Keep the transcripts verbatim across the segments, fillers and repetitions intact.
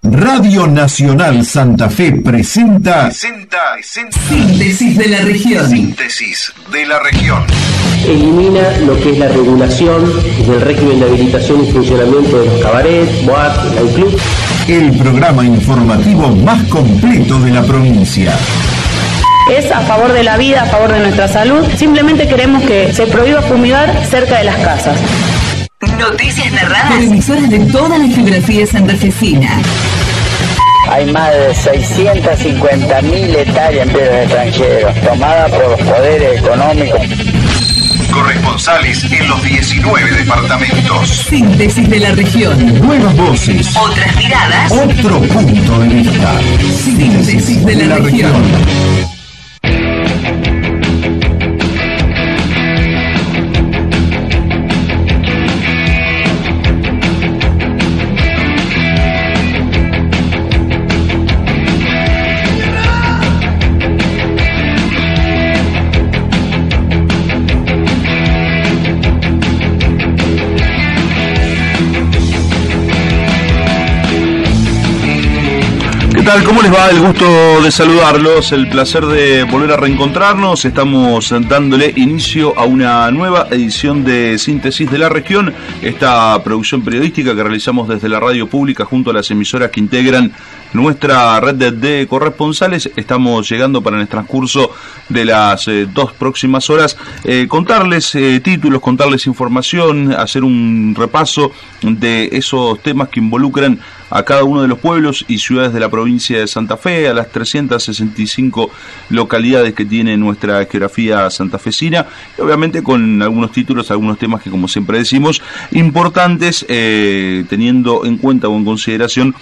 Radio Nacional Santa Fe presenta, presenta, presenta Síntesis de la región. Síntesis de la región. Elimina lo que es la regulación del régimen de habilitación y funcionamiento de los cabarets, boates, nightclubs. El programa informativo más completo de la provincia. Es a favor de la vida, a favor de nuestra salud. Simplemente queremos que se prohíba fumigar cerca de las casas. Noticias narradas por emisoras de toda la geografía santafesina. Hay más de seiscientas cincuenta mil hectáreas en tierras extranjeros, tomadas por los poderes económicos. Corresponsales en los diecinueve departamentos. Síntesis de la región. Nuevas voces. Otras miradas. Otro punto de vista. Síntesis de la, de la región. región. ¿Cómo les va? El gusto de saludarlos, el placer de volver a reencontrarnos. Estamos dándole inicio a una nueva edición de Síntesis de la Región, esta producción periodística que realizamos desde la radio pública junto a las emisoras que integran nuestra red de, de corresponsales. Estamos llegando para en el transcurso de las eh, dos próximas horas eh, contarles eh, títulos, contarles información, hacer un repaso de esos temas que involucran a cada uno de los pueblos y ciudades de la provincia de Santa Fe, a las trescientas sesenta y cinco localidades que tiene nuestra geografía santafesina, y obviamente con algunos títulos, algunos temas que, como siempre decimos, importantes, eh, teniendo en cuenta o en consideración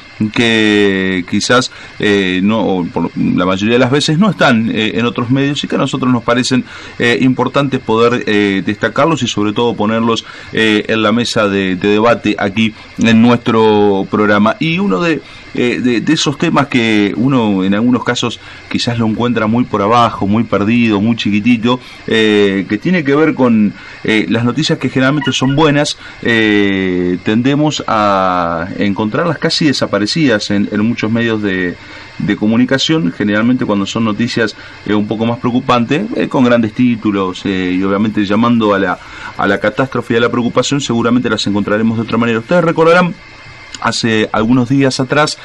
que quizás eh, no, por la mayoría de las veces no están eh, en otros medios y que a nosotros nos parecen eh, importantes poder eh, destacarlos y sobre todo ponerlos eh, en la mesa de, de debate aquí en nuestro programa. Y uno de, eh, de, de esos temas que uno en algunos casos quizás lo encuentra muy por abajo, muy perdido, muy chiquitito, eh, que tiene que ver con eh, las noticias que generalmente son buenas, eh, tendemos a encontrarlas casi desaparecidas en, en muchos medios de, de comunicación, generalmente cuando son noticias eh, un poco más preocupantes, eh, con grandes títulos eh, y obviamente llamando a la, a la catástrofe y a la preocupación, seguramente las encontraremos de otra manera. Ustedes recordarán, hace algunos días atrás,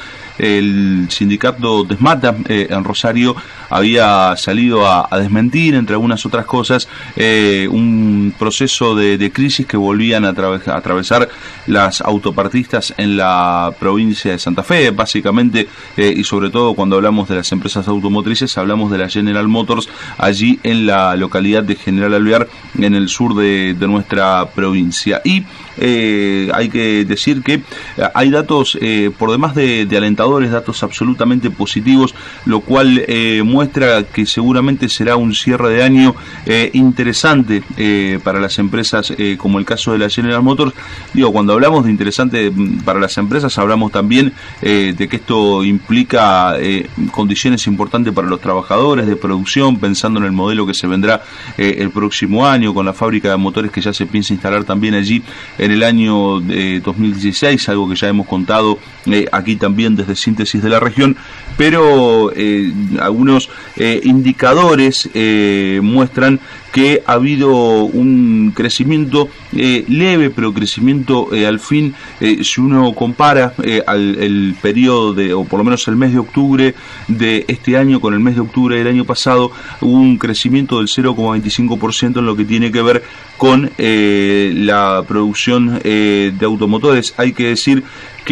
el sindicato Desmata eh, en Rosario había salido a, a desmentir, entre algunas otras cosas, eh, un proceso de, de crisis que volvían a, atraves, a atravesar las autopartistas en la provincia de Santa Fe, básicamente, eh, y sobre todo cuando hablamos de las empresas automotrices, hablamos de la General Motors, allí en la localidad de General Alvear, en el sur de, de nuestra provincia. Y eh, hay que decir que hay datos eh, por demás de, de alentadores, datos absolutamente positivos, lo cual eh, muestra que seguramente será un cierre de año eh, interesante eh, para las empresas, eh, como el caso de la General Motors. Digo, cuando hablamos de interesante para las empresas, hablamos también eh, de que esto implica eh, condiciones importantes para los trabajadores de producción, pensando en el modelo que se vendrá eh, el próximo año, con la fábrica de motores que ya se piensa instalar también allí en el año eh, dos mil dieciséis, algo que ya hemos contado eh, aquí también desde Síntesis de la Región, pero eh, algunos eh, indicadores eh, muestran que ha habido un crecimiento eh, leve, pero crecimiento eh, al fin, eh, si uno compara eh, al, el periodo de, o por lo menos el mes de octubre de este año con el mes de octubre del año pasado, hubo un crecimiento del cero coma veinticinco por ciento en lo que tiene que ver con eh, la producción eh, de automotores. Hay que decir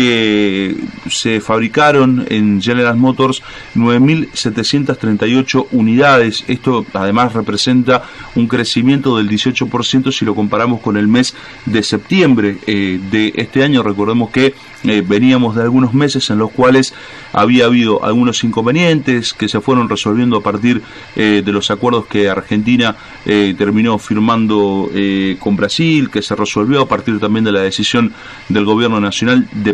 que se fabricaron en General Motors nueve mil setecientas treinta y ocho unidades. Esto además representa un crecimiento del dieciocho por ciento si lo comparamos con el mes de septiembre eh, de este año. Recordemos que eh, veníamos de algunos meses en los cuales había habido algunos inconvenientes que se fueron resolviendo a partir eh, de los acuerdos que Argentina eh, terminó firmando eh, con Brasil, que se resolvió a partir también de la decisión del gobierno nacional de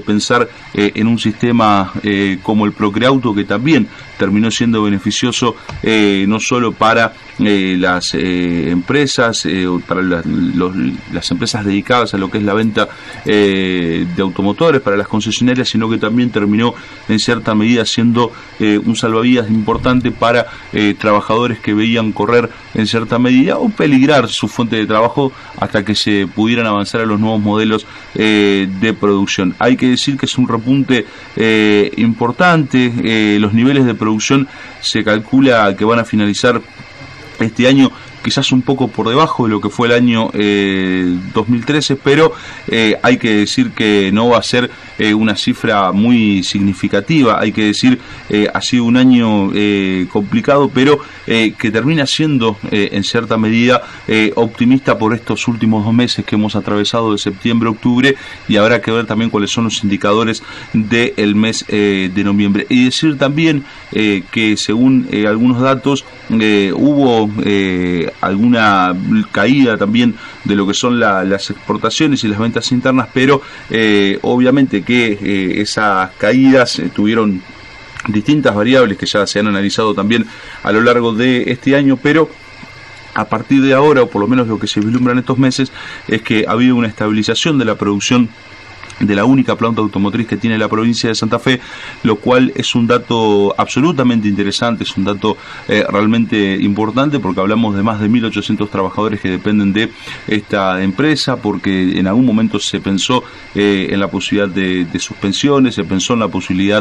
pensar eh, en un sistema eh, como el Procreauto, que también terminó siendo beneficioso eh, no solo para eh, las eh, empresas, eh, para la, los, las empresas dedicadas a lo que es la venta eh, de automotores, para las concesionarias, sino que también terminó en cierta medida siendo eh, un salvavidas importante para eh, trabajadores que veían correr en cierta medida o peligrar su fuente de trabajo hasta que se pudieran avanzar a los nuevos modelos eh, de producción. Hay que decir que es un repunte eh, importante, eh, los niveles de producción se calcula que van a finalizar este año quizás un poco por debajo de lo que fue el año eh, dos mil trece, pero eh, hay que decir que no va a ser eh, una cifra muy significativa. Hay que decir, eh, ha sido un año eh, complicado, pero eh, que termina siendo eh, en cierta medida eh, optimista por estos últimos dos meses que hemos atravesado de septiembre a octubre, y habrá que ver también cuáles son los indicadores del mes eh, de noviembre. Y decir también eh, que según eh, algunos datos eh, hubo eh, alguna caída también de lo que son la, las exportaciones y las ventas internas, pero eh, obviamente que eh, esas caídas eh, tuvieron distintas variables que ya se han analizado también a lo largo de este año, pero a partir de ahora, o por lo menos lo que se vislumbra en estos meses, es que ha habido una estabilización de la producción de la única planta automotriz que tiene la provincia de Santa Fe, lo cual es un dato absolutamente interesante, es un dato eh, realmente importante, porque hablamos de más de mil ochocientos trabajadores que dependen de esta empresa, porque en algún momento se pensó eh, en la posibilidad de, de suspensiones, se pensó en la posibilidad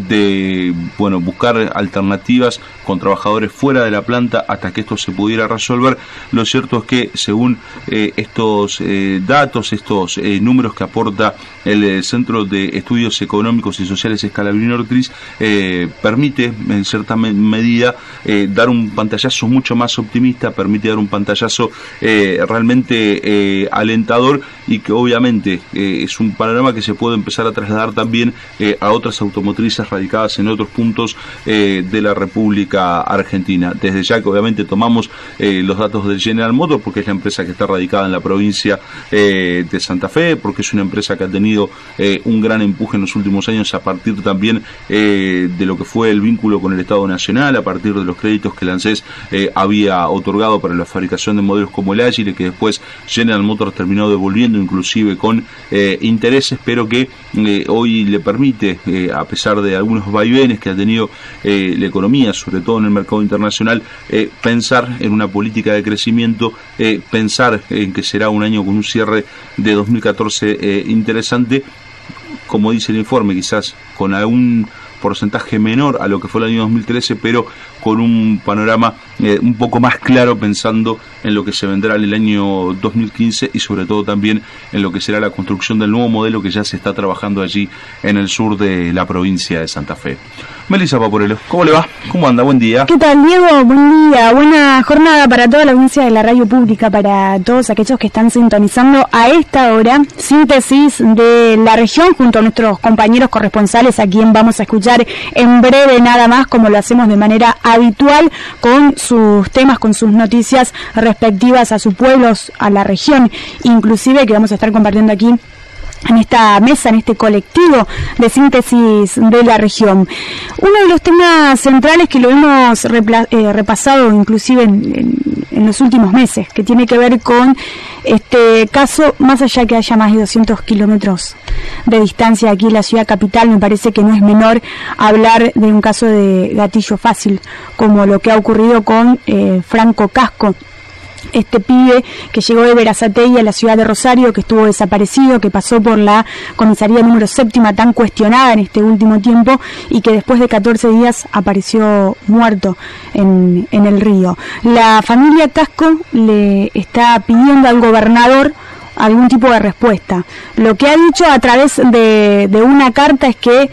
de bueno buscar alternativas con trabajadores fuera de la planta hasta que esto se pudiera resolver. Lo cierto es que según eh, estos eh, datos, estos eh, números que aporta el Centro de Estudios Económicos y Sociales Scalabrini Ortiz, eh, permite en cierta me medida eh, dar un pantallazo mucho más optimista, permite dar un pantallazo eh, realmente eh, alentador, y que obviamente eh, es un panorama que se puede empezar a trasladar también eh, a otras automotrices radicadas en otros puntos eh, de la República Argentina. Desde ya que obviamente tomamos eh, los datos del General Motors, porque es la empresa que está radicada en la provincia eh, de Santa Fe, porque es una empresa que ha tenido Eh, un gran empuje en los últimos años a partir también eh, de lo que fue el vínculo con el Estado Nacional, a partir de los créditos que el ANSES eh, había otorgado para la fabricación de modelos como el Agile, que después General Motors terminó devolviendo inclusive con eh, intereses, pero que eh, hoy le permite, eh, a pesar de algunos vaivenes que ha tenido eh, la economía, sobre todo en el mercado internacional, eh, pensar en una política de crecimiento, eh, pensar en que será un año con un cierre de dos mil catorce eh, interesante, como dice el informe, quizás con algún porcentaje menor a lo que fue el año dos mil trece, pero con un panorama eh, un poco más claro, pensando en lo que se vendrá en el año dos mil quince y sobre todo también en lo que será la construcción del nuevo modelo que ya se está trabajando allí en el sur de la provincia de Santa Fe. Melissa Paporello, ¿cómo le va? ¿Cómo anda? Buen día. ¿Qué tal, Diego? Buen día, buena jornada para toda la audiencia de la radio pública, para todos aquellos que están sintonizando a esta hora. Síntesis de la región junto a nuestros compañeros corresponsales, a quien vamos a escuchar en breve nada más, como lo hacemos de manera habitual, con sus temas, con sus noticias respectivas a sus pueblos, a la región, inclusive, que vamos a estar compartiendo aquí en esta mesa, en este colectivo de síntesis de la región. Uno de los temas centrales que lo hemos eh, repasado inclusive en, en, en los últimos meses, que tiene que ver con este caso, más allá que haya más de doscientos kilómetros de distancia aquí en la ciudad capital, me parece que no es menor hablar de un caso de gatillo fácil, como lo que ha ocurrido con eh, Franco Casco, este pibe que llegó de Berazategui a la ciudad de Rosario, que estuvo desaparecido, que pasó por la comisaría número séptima, tan cuestionada en este último tiempo, y que después de catorce días apareció muerto en, en el río. La familia Casco le está pidiendo al gobernador algún tipo de respuesta. Lo que ha dicho a través de, de una carta es que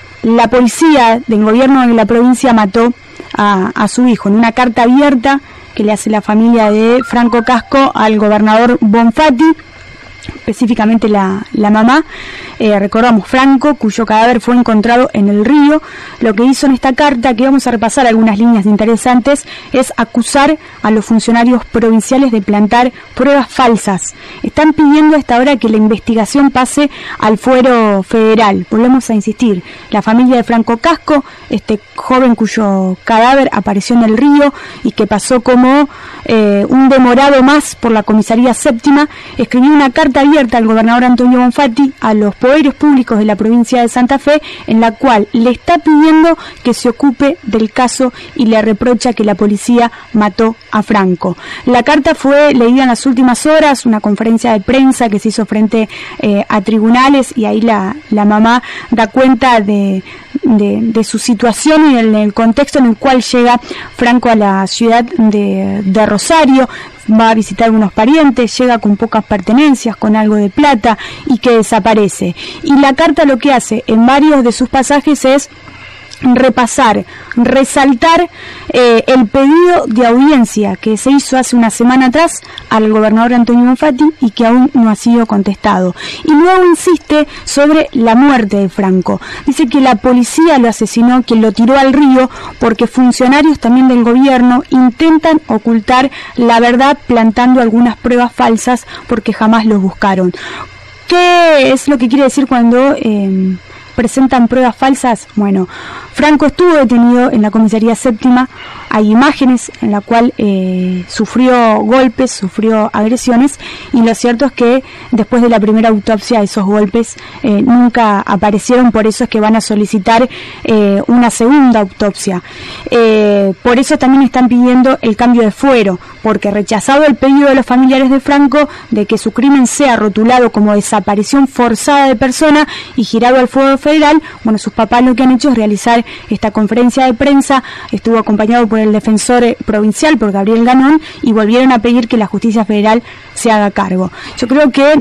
la policía del gobierno de la provincia mató a, a su hijo, en una carta abierta que le hace la familia de Franco Casco al gobernador Bonfatti, específicamente la, la mamá. Eh, recordamos, Franco, cuyo cadáver fue encontrado en el río, lo que hizo en esta carta, que vamos a repasar algunas líneas interesantes, es acusar a los funcionarios provinciales de plantar pruebas falsas. Están pidiendo a esta hora que la investigación pase al fuero federal. Volvemos a insistir, la familia de Franco Casco, este joven cuyo cadáver apareció en el río y que pasó como eh, un demorado más por la comisaría séptima, escribió una carta abierta al gobernador Antonio Bonfatti, a los poderes públicos de la provincia de Santa Fe, en la cual le está pidiendo que se ocupe del caso y le reprocha que la policía mató a Franco. La carta fue leída en las últimas horas, una conferencia de prensa que se hizo frente eh, a tribunales, y ahí la, la mamá da cuenta de, de, de su situación y el, el contexto en el cual llega Franco a la ciudad de, de Rosario. Va a visitar unos parientes, llega con pocas pertenencias, con algo de plata, y que desaparece. Y la carta lo que hace en varios de sus pasajes es repasar, resaltar eh, el pedido de audiencia que se hizo hace una semana atrás al gobernador Antonio Bonfatti y que aún no ha sido contestado. Y luego insiste sobre la muerte de Franco. Dice que la policía lo asesinó, que lo tiró al río, porque funcionarios también del gobierno intentan ocultar la verdad plantando algunas pruebas falsas porque jamás los buscaron. ¿Qué es lo que quiere decir cuando Eh, presentan pruebas falsas? Bueno, Franco estuvo detenido en la comisaría séptima, hay imágenes en la cual eh, sufrió golpes, sufrió agresiones, y lo cierto es que después de la primera autopsia esos golpes eh, nunca aparecieron, por eso es que van a solicitar eh, una segunda autopsia. Eh, por eso también están pidiendo el cambio de fuero, porque rechazado el pedido de los familiares de Franco de que su crimen sea rotulado como desaparición forzada de persona y girado al fuero federal, bueno, sus papás lo que han hecho es realizar esta conferencia de prensa, estuvo acompañado por el defensor provincial, por Gabriel Ganón, y volvieron a pedir que la justicia federal se haga cargo. Yo creo que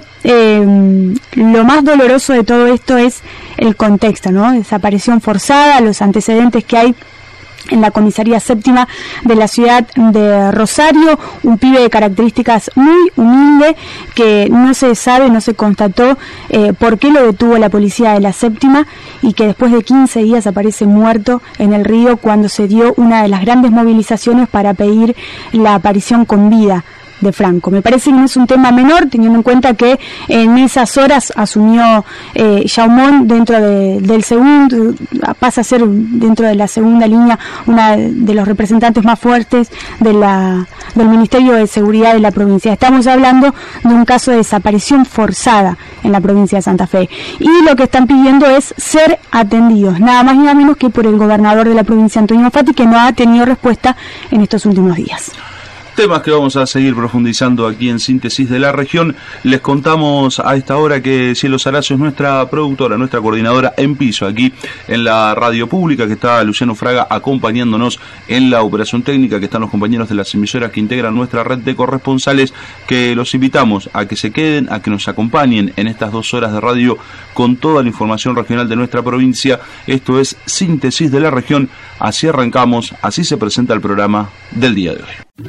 eh, lo más doloroso de todo esto es el contexto, ¿no? Desaparición forzada, los antecedentes que hay en la comisaría séptima de la ciudad de Rosario, un pibe de características muy humilde que no se sabe, no se constató eh, por qué lo detuvo la policía de la séptima, y que después de quince días aparece muerto en el río cuando se dio una de las grandes movilizaciones para pedir la aparición con vida de Franco. Me parece que no es un tema menor, teniendo en cuenta que en esas horas asumió eh, Chaumont dentro de, del segundo, pasa a ser dentro de la segunda línea una de los representantes más fuertes de la, del Ministerio de Seguridad de la provincia. Estamos hablando de un caso de desaparición forzada en la provincia de Santa Fe, y lo que están pidiendo es ser atendidos, nada más y nada menos que por el gobernador de la provincia, Antonio Bonfatti, que no ha tenido respuesta en estos últimos días. Temas que vamos a seguir profundizando aquí en Síntesis de la Región. Les contamos a esta hora que Cielo Sarazo es nuestra productora, nuestra coordinadora en piso aquí en la radio pública, que está Luciano Fraga acompañándonos en la operación técnica, que están los compañeros de las emisoras que integran nuestra red de corresponsales, que los invitamos a que se queden, a que nos acompañen en estas dos horas de radio con toda la información regional de nuestra provincia. Esto es Síntesis de la Región. Así arrancamos, así se presenta el programa del día de hoy.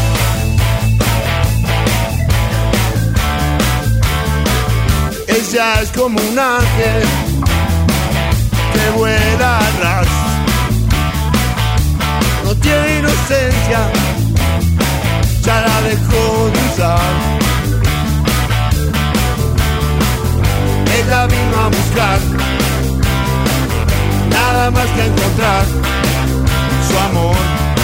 Ella es como un ángel que vuela a ras, no tiene inocencia, ya la dejó de usar. Ella vino a buscar, nada más que encontrar su amor.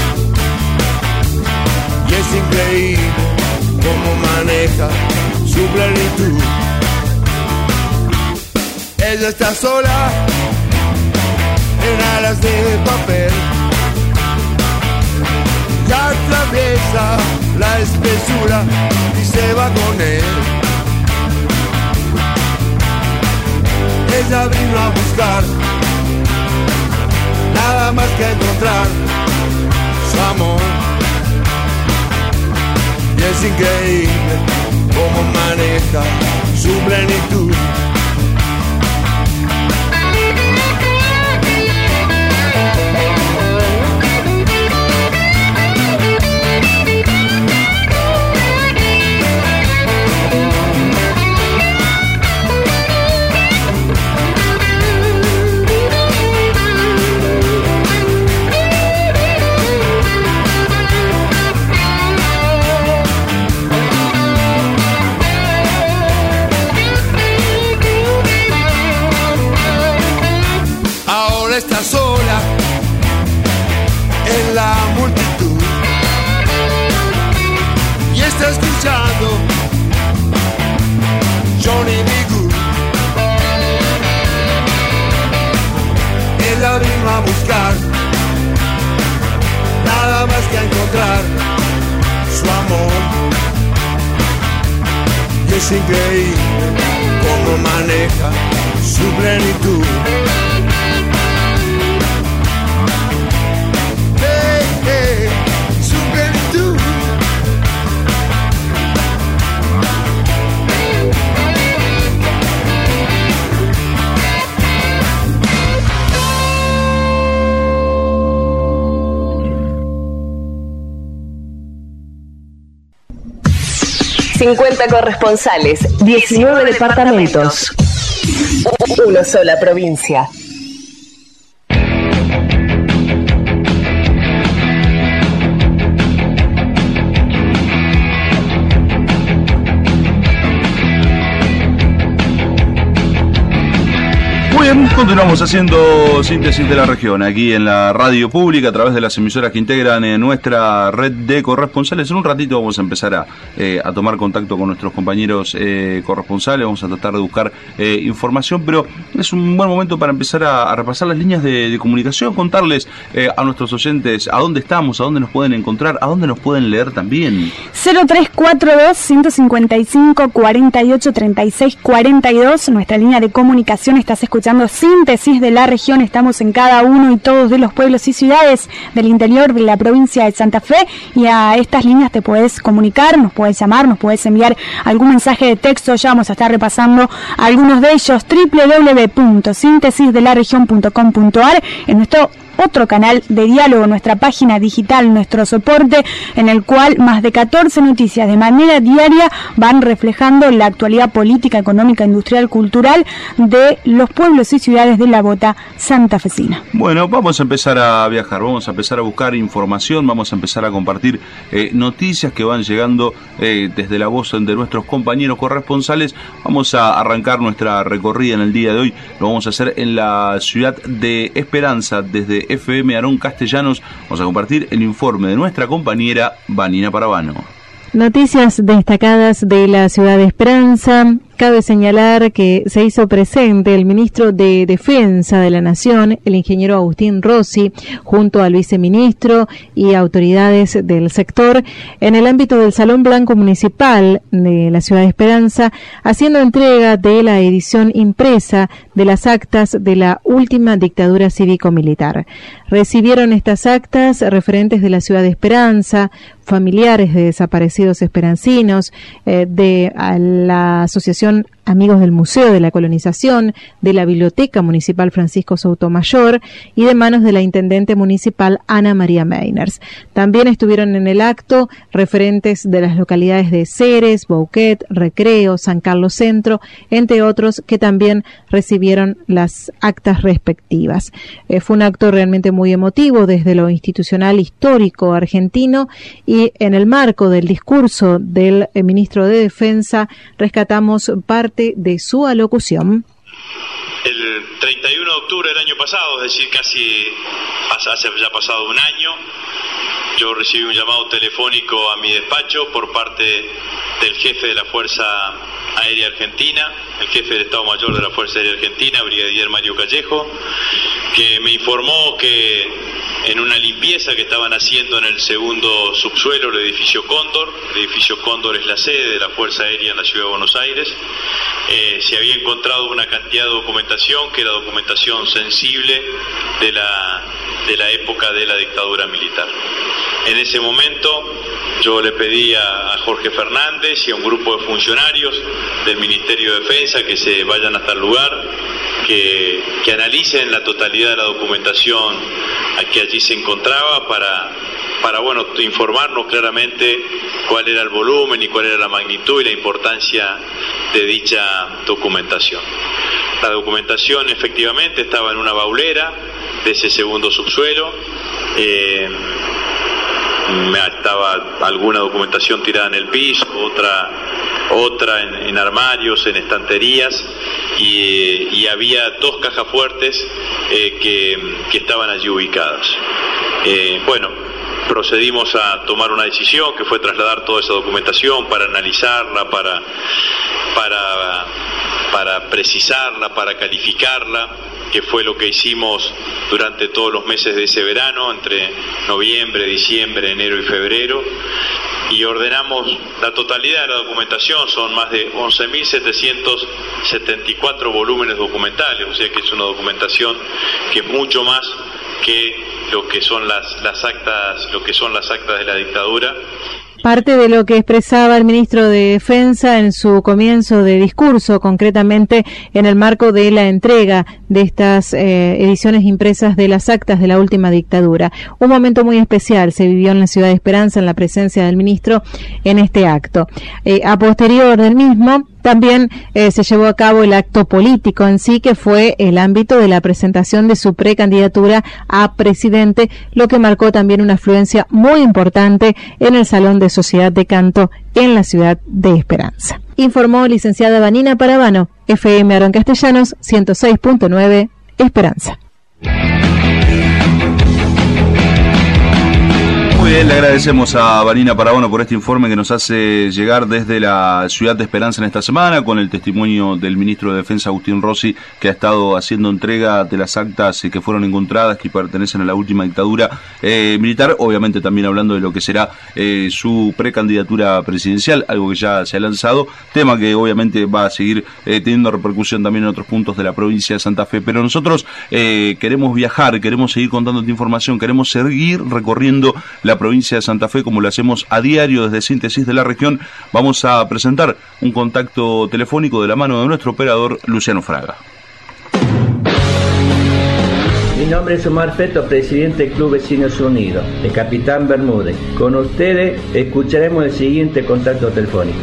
Y es increíble cómo maneja su plenitud. Ella está sola en alas de papel, ya atraviesa la espesura y se va con él. Ella vino a buscar, nada más que encontrar su amor. Y es increíble cómo maneja su plenitud. está sola en la multitud y está escuchando Johnny B. Good. Él la vino a buscar, nada más que a encontrar su amor. Y es increíble cómo maneja su plenitud. Hey, hey, su plenitud. cincuenta corresponsales, diecinueve departamentos, una sola provincia. Bien, continuamos haciendo síntesis de la región aquí en la radio pública a través de las emisoras que integran en nuestra red de corresponsales. En un ratito vamos a empezar a, eh, a tomar contacto con nuestros compañeros eh, corresponsales, vamos a tratar de buscar eh, información, pero es un buen momento para empezar a, a repasar las líneas de, de comunicación, contarles eh, a nuestros oyentes a dónde estamos, a dónde nos pueden encontrar, a dónde nos pueden leer también. cero tres cuatro dos, uno cinco cinco, cuatro ocho tres seis cuatro dos, nuestra línea de comunicación. Estás escuchando Síntesis de la Región, estamos en cada uno y todos de los pueblos y ciudades del interior de la provincia de Santa Fe, y a estas líneas te puedes comunicar, nos puedes llamar, nos puedes enviar algún mensaje de texto. Ya vamos a estar repasando algunos de ellos. doble u doble u doble u punto síntesis de la región punto com punto a r, en nuestro otro canal de diálogo, nuestra página digital, nuestro soporte, en el cual más de catorce noticias de manera diaria van reflejando la actualidad política, económica, industrial, cultural de los pueblos y ciudades de la bota santafesina. Bueno, vamos a empezar a viajar, vamos a empezar a buscar información, vamos a empezar a compartir eh, noticias que van llegando eh, desde la voz de nuestros compañeros corresponsales. Vamos a arrancar nuestra recorrida en el día de hoy, lo vamos a hacer en la ciudad de Esperanza, desde F M Arón Castellanos. Vamos a compartir el informe de nuestra compañera Vanina Parabano. Noticias destacadas de la ciudad de Esperanza. Cabe señalar que se hizo presente el ministro de Defensa de la Nación, el ingeniero Agustín Rossi, junto al viceministro y autoridades del sector, en el ámbito del Salón Blanco Municipal de la ciudad de Esperanza, haciendo entrega de la edición impresa de las actas de la última dictadura cívico-militar. Recibieron estas actas referentes de la ciudad de Esperanza, familiares de desaparecidos esperancinos, eh, de a la Asociación Amigos del Museo de la Colonización, de la Biblioteca Municipal Francisco Sotomayor y de manos de la Intendente Municipal Ana María Meiners. También estuvieron en el acto referentes de las localidades de Ceres, Bouquet, Recreo, San Carlos Centro, entre otros, que también recibieron las actas respectivas. Eh, fue un acto realmente muy emotivo desde lo institucional histórico argentino, y en el marco del discurso del eh, ministro de Defensa rescatamos parte de su alocución. El treinta y uno de octubre del año pasado, es decir, casi hace ya pasado un año, yo recibí un llamado telefónico a mi despacho por parte del jefe de la Fuerza Aérea Argentina, el jefe del Estado Mayor de la Fuerza Aérea Argentina, brigadier Mario Callejo, que me informó que en una limpieza que estaban haciendo en el segundo subsuelo del edificio Cóndor, el edificio Cóndor es la sede de la Fuerza Aérea en la Ciudad de Buenos Aires, eh, se había encontrado una cantidad de documentación que era documentación sensible de la, de la época de la dictadura militar. En ese momento yo le pedí a, a Jorge Fernández y a un grupo de funcionarios del Ministerio de Defensa que se vayan hasta el lugar, que, que analicen la totalidad de la documentación que allí se encontraba para, para bueno, informarnos claramente cuál era el volumen y cuál era la magnitud y la importancia de dicha documentación. La documentación efectivamente estaba en una baulera de ese segundo subsuelo. Eh, estaba alguna documentación tirada en el piso, otra otra en, en armarios, en estanterías, y, y había dos cajas fuertes eh, que, que estaban allí ubicadas. Eh, bueno, procedimos a tomar una decisión que fue trasladar toda esa documentación para analizarla, para, para, para precisarla, para calificarla, que fue lo que hicimos durante todos los meses de ese verano, entre noviembre, diciembre, enero y febrero, y ordenamos la totalidad de la documentación. Son más de once mil setecientos setenta y cuatro volúmenes documentales, o sea que es una documentación que es mucho más que lo que son las, las actas, lo que son las actas de la dictadura. Parte de lo que expresaba el ministro de Defensa en su comienzo de discurso, concretamente en el marco de la entrega de estas eh, ediciones impresas de las actas de la última dictadura. Un momento muy especial se vivió en la ciudad de Esperanza en la presencia del ministro en este acto. Eh, a posterior del mismo, también eh, se llevó a cabo el acto político en sí, que fue el ámbito de la presentación de su precandidatura a presidente, lo que marcó también una afluencia muy importante en el Salón de Sociedad de Canto en la ciudad de Esperanza. Informó licenciada Vanina Paravano, F M Aarón Castellanos, ciento seis punto nueve, Esperanza. Muy bien, le agradecemos a Vanina Paravano por este informe que nos hace llegar desde la ciudad de Esperanza en esta semana, con el testimonio del ministro de Defensa, Agustín Rossi, que ha estado haciendo entrega de las actas que fueron encontradas, que pertenecen a la última dictadura eh, militar, obviamente también hablando de lo que será eh, su precandidatura presidencial, algo que ya se ha lanzado, tema que obviamente va a seguir eh, teniendo repercusión también en otros puntos de la provincia de Santa Fe. Pero nosotros eh, queremos viajar, queremos seguir contándote información, queremos seguir recorriendo la provincia de Santa Fe como lo hacemos a diario desde Síntesis de la Región. Vamos a presentar un contacto telefónico de la mano de nuestro operador Luciano Fraga. Mi nombre es Omar Feto, presidente del Club Vecinos Unidos, de Capitán Bermúdez. Con ustedes escucharemos el siguiente contacto telefónico.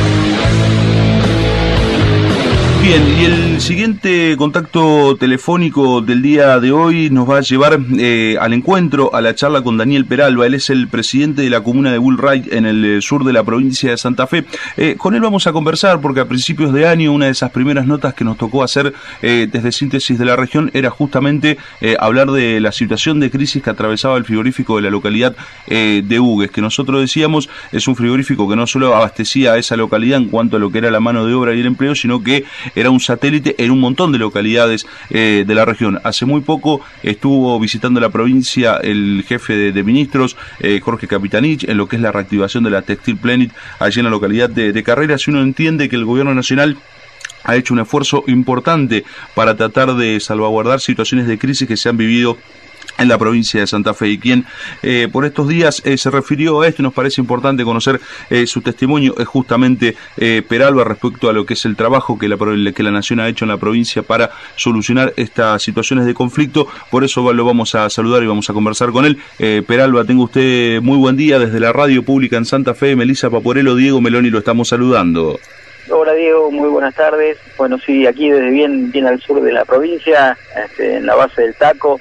Bien, y el siguiente contacto telefónico del día de hoy nos va a llevar eh, al encuentro, a la charla con Daniel Peralba. Él es el presidente de la comuna de Bullrich en el eh, sur de la provincia de Santa Fe. Eh, con él vamos a conversar porque a principios de año una de esas primeras notas que nos tocó hacer eh, desde Síntesis de la Región era justamente eh, hablar de la situación de crisis que atravesaba el frigorífico de la localidad eh, de Hugues, que nosotros decíamos es un frigorífico que no solo abastecía a esa localidad en cuanto a lo que era la mano de obra y el empleo, sino que era un satélite en un montón de localidades eh, de la región. Hace muy poco estuvo visitando la provincia el jefe de, de ministros, eh, Jorge Capitanich, en lo que es la reactivación de la Textil Planet allí en la localidad de, de Carreras, y uno entiende que el gobierno nacional ha hecho un esfuerzo importante para tratar de salvaguardar situaciones de crisis que se han vivido en la provincia de Santa Fe, y quien eh, por estos días eh, se refirió a esto y nos parece importante conocer eh, su testimonio es justamente eh, Peralba respecto a lo que es el trabajo que la, que la Nación ha hecho en la provincia para solucionar estas situaciones de conflicto. Por eso lo vamos a saludar y vamos a conversar con él. eh, Peralba, tenga usted muy buen día desde la radio pública en Santa Fe. Melissa Paporello, Diego Meloni lo estamos saludando. Hola Diego, muy buenas tardes. Bueno, sí, aquí desde bien, bien al sur de la provincia, este, en la base del Taco.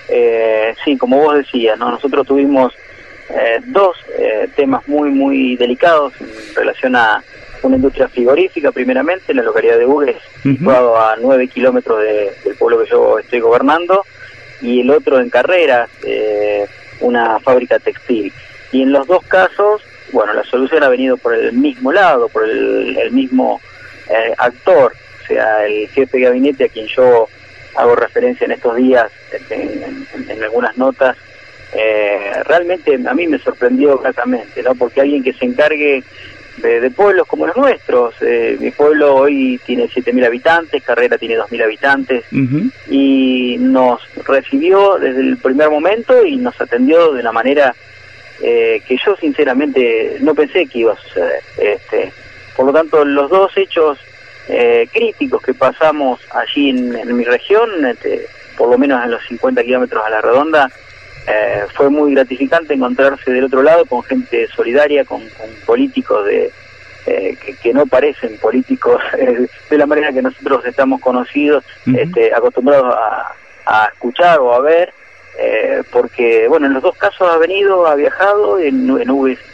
Eh, sí, como vos decías, ¿no? Nosotros tuvimos eh, dos eh, temas muy, muy delicados en relación a una industria frigorífica, primeramente, en la localidad de Hugues, situado uh-huh. a nueve kilómetros de, del pueblo que yo estoy gobernando, y el otro en Carreras, eh, una fábrica textil. Y en los dos casos, bueno, la solución ha venido por el mismo lado, por el, el mismo eh, actor, o sea, el jefe de gabinete a quien yo hago referencia en estos días en, en, en algunas notas. Eh, realmente a mí me sorprendió gratamente, ¿no? Porque alguien que se encargue de, de pueblos como los nuestros, eh, mi pueblo hoy tiene siete mil habitantes, Carrera tiene dos mil habitantes, uh-huh. y nos recibió desde el primer momento y nos atendió de una manera eh, que yo sinceramente no pensé que iba a suceder. Este, por lo tanto, los dos hechos Eh, críticos que pasamos allí en, en mi región, este, por lo menos en los cincuenta kilómetros a la redonda, eh, fue muy gratificante encontrarse del otro lado con gente solidaria, con, con políticos de eh, que, que no parecen políticos eh, de la manera que nosotros estamos conocidos, uh-huh. este, acostumbrados a, a escuchar o a ver, eh, porque bueno, en los dos casos ha venido, ha viajado, en, en Hugues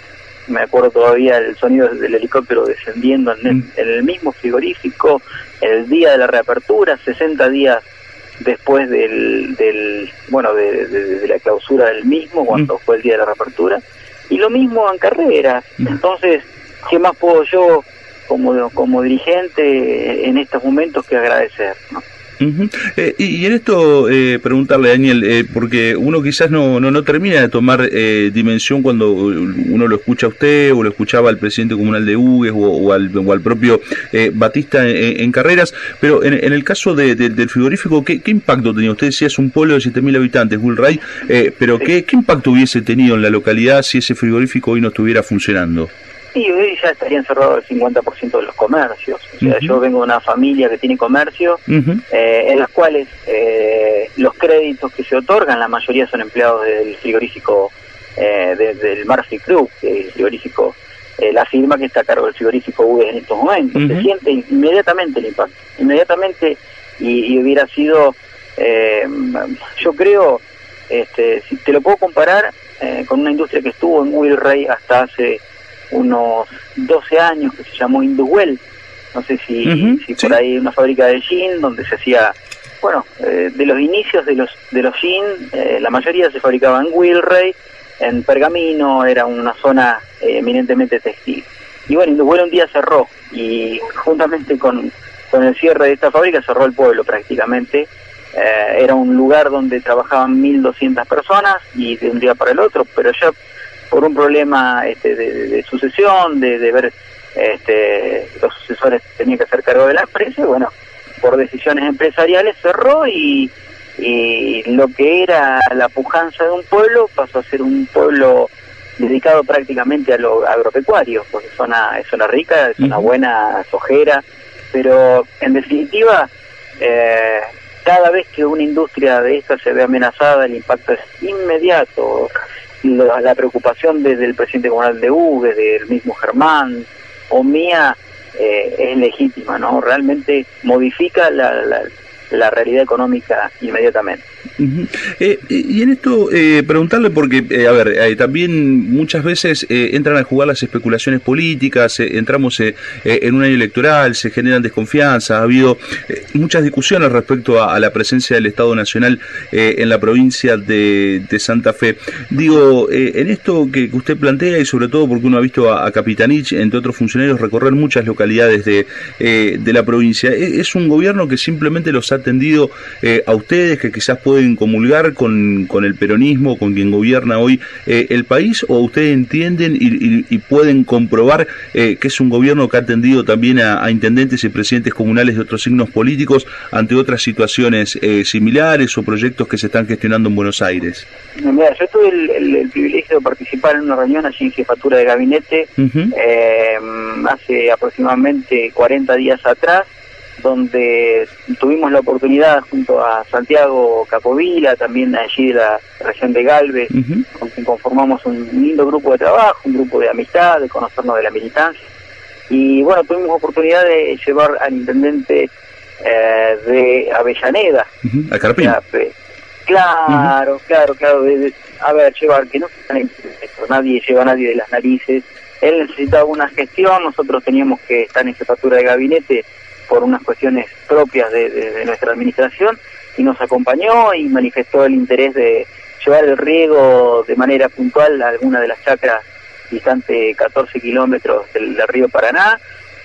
me acuerdo todavía el sonido del helicóptero descendiendo en el, en el mismo frigorífico el día de la reapertura, sesenta días después del, del bueno, de, de, de la clausura del mismo, cuando mm. fue el día de la reapertura, y lo mismo en Carreras. Mm. Entonces, ¿qué más puedo yo como, como dirigente en estos momentos que agradecer, ¿no? Uh-huh. Eh, y, y en esto eh, preguntarle, Daniel, eh, porque uno quizás no, no, no termina de tomar eh, dimensión cuando uno lo escucha a usted o lo escuchaba al presidente comunal de Hugues o, o, al, o al propio eh, Batista en, en Carreras, pero en, en el caso de, de, del frigorífico, ¿qué, ¿qué impacto tenía? Usted decía es un pueblo de siete mil habitantes, Wilray, eh, pero sí. ¿qué, ¿qué impacto hubiese tenido en la localidad si ese frigorífico hoy no estuviera funcionando? Sí, hoy ya estarían cerrados el cincuenta por ciento de los comercios. O sea, uh-huh. yo vengo de una familia que tiene comercio, uh-huh. eh, en las cuales eh, los créditos que se otorgan, la mayoría son empleados del frigorífico, eh, de, del Murphy Club, que es el frigorífico, eh, la firma que está a cargo del frigorífico Hugues en estos momentos. Uh-huh. Se siente inmediatamente el impacto, inmediatamente, y, y hubiera sido, eh, yo creo, este, si te lo puedo comparar eh, con una industria que estuvo en Wilray hasta hace unos doce años, que se llamó Induwell, no sé si, uh-huh, si por sí. ahí una fábrica de gin donde se hacía, bueno, eh, de los inicios de los de los gin, eh, la mayoría se fabricaba en Wilray, en Pergamino, era una zona eh, eminentemente textil. Y bueno, Induwell un día cerró, y juntamente con, con el cierre de esta fábrica cerró el pueblo prácticamente. Eh, era un lugar donde trabajaban mil doscientas personas, y de un día para el otro, pero ya por un problema este, de, de, de sucesión, de, de ver este, los sucesores tenían que hacer cargo de la empresa, bueno, por decisiones empresariales cerró, y, y lo que era la pujanza de un pueblo pasó a ser un pueblo dedicado prácticamente a lo agropecuario, porque es zona, es zona rica, es una buena sojera, pero en definitiva, eh, cada vez que una industria de esta se ve amenazada, el impacto es inmediato. La, la preocupación desde el presidente comunal de Hugues, del mismo Germán o mía, eh, es legítima, ¿no? Realmente modifica la, la, la realidad económica inmediatamente. Uh-huh. Eh, y en esto eh, preguntarle porque, eh, a ver, eh, también muchas veces eh, entran a jugar las especulaciones políticas, eh, entramos eh, eh, en un año electoral, se generan desconfianzas, ha habido eh, muchas discusiones respecto a, a la presencia del Estado Nacional eh, en la provincia de, de Santa Fe. Digo, eh, en esto que, que usted plantea, y sobre todo porque uno ha visto a, a Capitanich, entre otros funcionarios, recorrer muchas localidades de, eh, de la provincia, ¿es un gobierno que simplemente los ha atendido eh, a ustedes, que quizás pueden comulgar con, con el peronismo, con quien gobierna hoy eh, el país, o ustedes entienden y, y, y pueden comprobar eh, que es un gobierno que ha atendido también a, a intendentes y presidentes comunales de otros signos políticos ante otras situaciones eh, similares o proyectos que se están gestionando en Buenos Aires? Mira, yo tuve el, el, el privilegio de participar en una reunión allí en jefatura de gabinete uh-huh. eh, hace aproximadamente cuarenta días atrás, donde tuvimos la oportunidad junto a Santiago Capovilla, también allí de la región de Galvez, uh-huh. con quien conformamos un lindo grupo de trabajo, un grupo de amistad, de conocernos de la militancia, y bueno, tuvimos oportunidad de llevar al intendente eh, de Avellaneda, uh-huh. a Carpín. Claro, uh-huh. claro, claro, de, de, a ver, llevar, que no nadie lleva a nadie de las narices, él necesitaba una gestión, nosotros teníamos que estar en jefatura de gabinete por unas cuestiones propias de, de, de nuestra administración, y nos acompañó y manifestó el interés de llevar el riego de manera puntual a alguna de las chacras distante catorce kilómetros del, del río Paraná.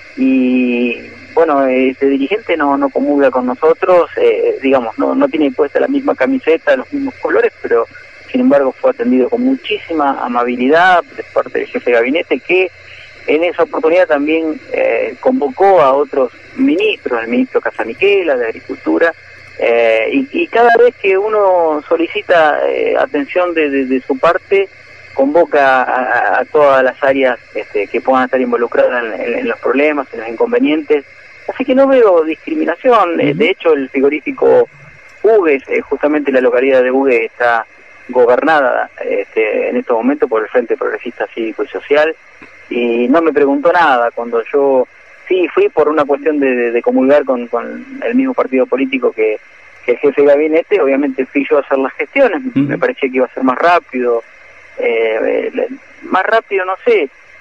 Y bueno, este dirigente no, no comulga con nosotros, eh, digamos, no, no tiene puesta la misma camiseta, los mismos colores, pero sin embargo fue atendido con muchísima amabilidad de parte del jefe de gabinete, que en esa oportunidad también eh, convocó a otros ministros, el ministro Casamiquela de Agricultura, eh, y, y cada vez que uno solicita eh, atención de, de, de su parte, convoca a, a todas las áreas este, que puedan estar involucradas en, en, en los problemas, en los inconvenientes. Así que no veo discriminación. Uh-huh. De hecho, el frigorífico Hugues, eh, justamente la localidad de Hugues está gobernada este, en estos momentos por el Frente Progresista Cívico y Social, y no me preguntó nada cuando yo sí fui por una cuestión de, de, de comulgar con, con el mismo partido político que, que el jefe de gabinete. Obviamente fui yo a hacer las gestiones, uh-huh. me parecía que iba a ser más rápido, eh, eh, más rápido no sé,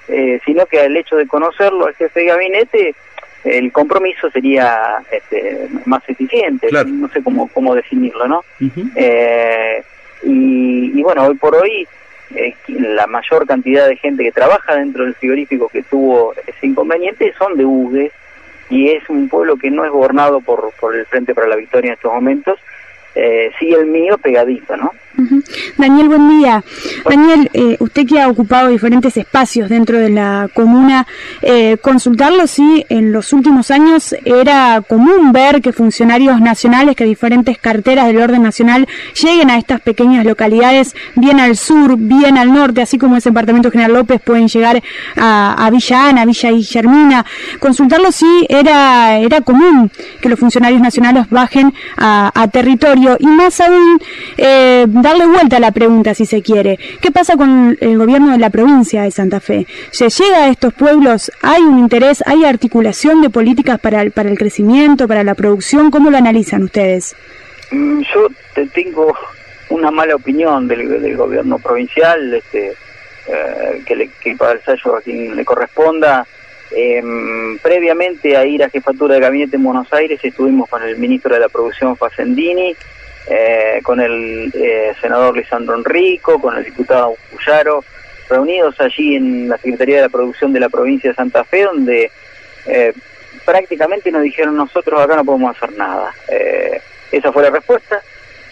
eh, sino que el hecho de conocerlo al jefe de gabinete, el compromiso sería este, más eficiente, claro. No sé cómo, cómo definirlo, ¿no? Uh-huh. eh, y, y bueno, hoy por hoy, eh, la mayor cantidad de gente que trabaja dentro del frigorífico que tuvo ese inconveniente son de Hugues, y es un pueblo que no es gobernado por, por el Frente para la Victoria en estos momentos, eh, sí el mío pegadito, ¿no? Uh-huh. Daniel, buen día. Daniel, eh, usted que ha ocupado diferentes espacios dentro de la comuna, eh, consultarlo si en los últimos años era común ver que funcionarios nacionales, que diferentes carteras del orden nacional lleguen a estas pequeñas localidades, bien al sur, bien al norte, así como ese departamento General López pueden llegar a, a Villa Ana, Villa Guillermina. Consultarlo si era, era común que los funcionarios nacionales bajen a, a territorio, y más aún, eh, darle vuelta a la pregunta si se quiere. ¿Qué pasa con el gobierno de la provincia de Santa Fe? ¿Se llega a estos pueblos? ¿Hay un interés? ¿Hay articulación de políticas para el, para el crecimiento, para la producción? ¿Cómo lo analizan ustedes? Yo te tengo una mala opinión del, del gobierno provincial, este, eh, que, le, que para el sallo a quien le corresponda. Eh, previamente a ir a jefatura de gabinete en Buenos Aires estuvimos con el ministro de la Producción Facendini, Eh, con el eh, senador Lisandro Enrico, con el diputado Puyaro, reunidos allí en la Secretaría de la Producción de la provincia de Santa Fe, donde eh, prácticamente nos dijeron: nosotros acá no podemos hacer nada. Eh, esa fue la respuesta.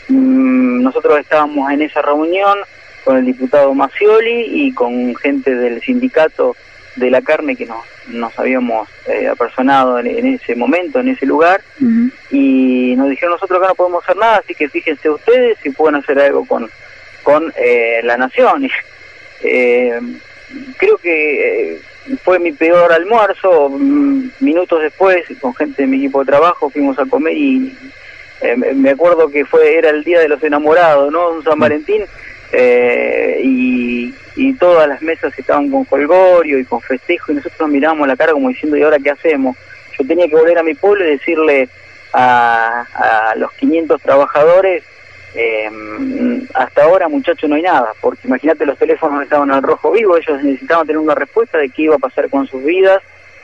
Mm, nosotros estábamos en esa reunión con el diputado Macioli y con gente del sindicato de la carne que nos, nos habíamos eh, apersonado en, en ese momento, en ese lugar, uh-huh. Y nos dijeron: nosotros acá no podemos hacer nada, así que fíjense ustedes si pueden hacer algo con, con eh, la nación. eh, creo que eh, fue mi peor almuerzo. Minutos después, con gente de mi equipo de trabajo, fuimos a comer y eh, me acuerdo que fue era el Día de los Enamorados, ¿no? Un San Valentín. Eh, y, y todas las mesas estaban con jolgorio y con festejo, y nosotros nos mirábamos la cara como diciendo: ¿y ahora qué hacemos? Yo tenía que volver a mi pueblo y decirle a, a los quinientos trabajadores: eh, hasta ahora, muchachos, no hay nada, porque imagínate, los teléfonos estaban al rojo vivo, ellos necesitaban tener una respuesta de qué iba a pasar con sus vidas,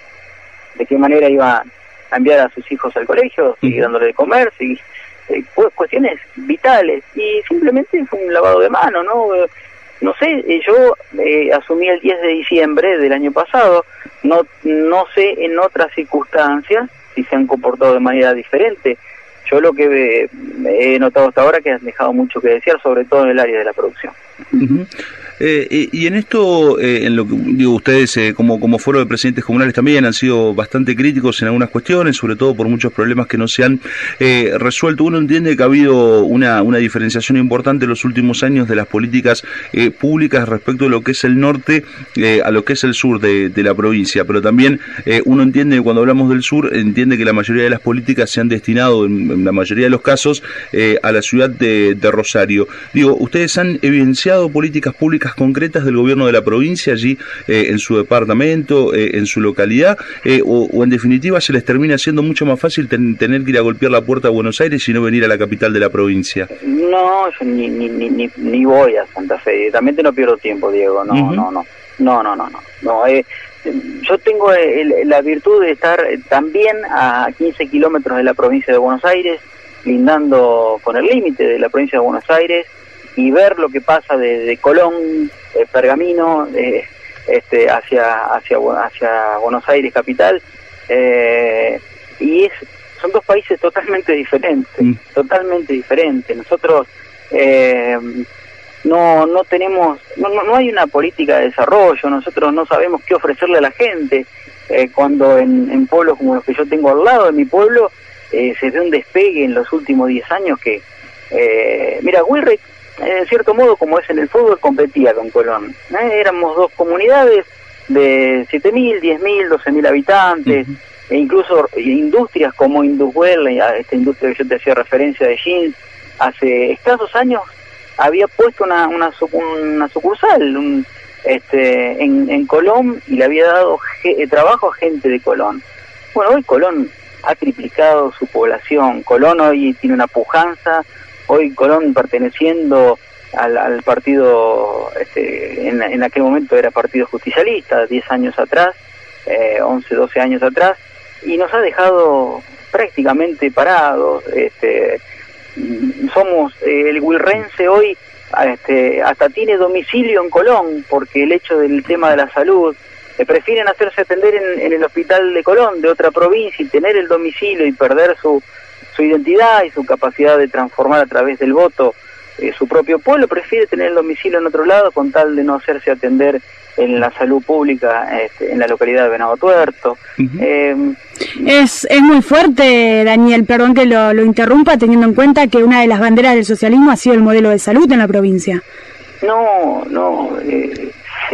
de qué manera iban a enviar a sus hijos al colegio, seguir dándole de comer, seguir Eh, cuestiones vitales, y simplemente fue un lavado de mano, ¿no? Eh, no sé, eh, yo eh, asumí el diez de diciembre del año pasado, no no sé en otras circunstancias si se han comportado de manera diferente. Yo lo que eh, he notado hasta ahora que han dejado mucho que desear, sobre todo en el área de la producción. Uh-huh. Eh, eh, y en esto, eh, en lo que digo, ustedes eh, como como foro de presidentes comunales también han sido bastante críticos en algunas cuestiones, sobre todo por muchos problemas que no se han eh, resuelto. Uno entiende que ha habido una una diferenciación importante en los últimos años de las políticas eh, públicas respecto de lo que es el norte eh, a lo que es el sur de, de la provincia, pero también eh, uno entiende, cuando hablamos del sur, entiende que la mayoría de las políticas se han destinado, en, en la mayoría de los casos, eh, a la ciudad de, de Rosario. Digo, ¿ustedes han evidenciado políticas públicas concretas del gobierno de la provincia allí eh, en su departamento, eh, en su localidad, eh, o, o en definitiva se les termina siendo mucho más fácil ten, tener que ir a golpear la puerta a Buenos Aires y no venir a la capital de la provincia? No, yo ni ni ni ni, ni voy a Santa Fe, también te no pierdo tiempo, Diego, no, uh-huh. no, no, no, no, no, no, no eh, yo tengo el, la virtud de estar también a quince kilómetros de la provincia de Buenos Aires, lindando con el límite de la provincia de Buenos Aires, y ver lo que pasa de, de Colón, eh, Pergamino, eh, este, hacia, hacia, hacia Buenos Aires capital, eh, y es, son dos países totalmente diferentes, mm. totalmente diferentes. Nosotros eh, no no tenemos, no, no, no hay una política de desarrollo, nosotros no sabemos qué ofrecerle a la gente, eh, cuando en, en pueblos como los que yo tengo al lado de mi pueblo, eh, se ve un despegue en los últimos diez años que, eh, mira, Wilrick, en cierto modo, como es en el fútbol, competía con Colón. ¿eh? Éramos dos comunidades de siete mil, diez mil, doce mil habitantes, uh-huh. e incluso industrias como Induswell, esta industria que yo te hacía referencia de jeans, hace escasos años había puesto una una, una sucursal un, este en, en Colón, y le había dado ge, trabajo a gente de Colón. Bueno, hoy Colón ha triplicado su población, Colón hoy tiene una pujanza. Hoy Colón, perteneciendo al, al partido, este, en, en aquel momento era Partido Justicialista, diez años atrás, eh, once, doce años atrás, y nos ha dejado prácticamente parados. Este, somos, eh, el huilrense hoy este, hasta tiene domicilio en Colón, porque el hecho del tema de la salud, eh, prefieren hacerse atender en, en el hospital de Colón, de otra provincia, y tener el domicilio y perder su, su identidad y su capacidad de transformar a través del voto eh, su propio pueblo, prefiere tener el domicilio en otro lado con tal de no hacerse atender en la salud pública este, en la localidad de Venado Tuerto. Uh-huh. eh, es, es muy fuerte, Daniel, perdón que lo, lo interrumpa, teniendo en cuenta que una de las banderas del socialismo ha sido el modelo de salud en la provincia. No, no, eh,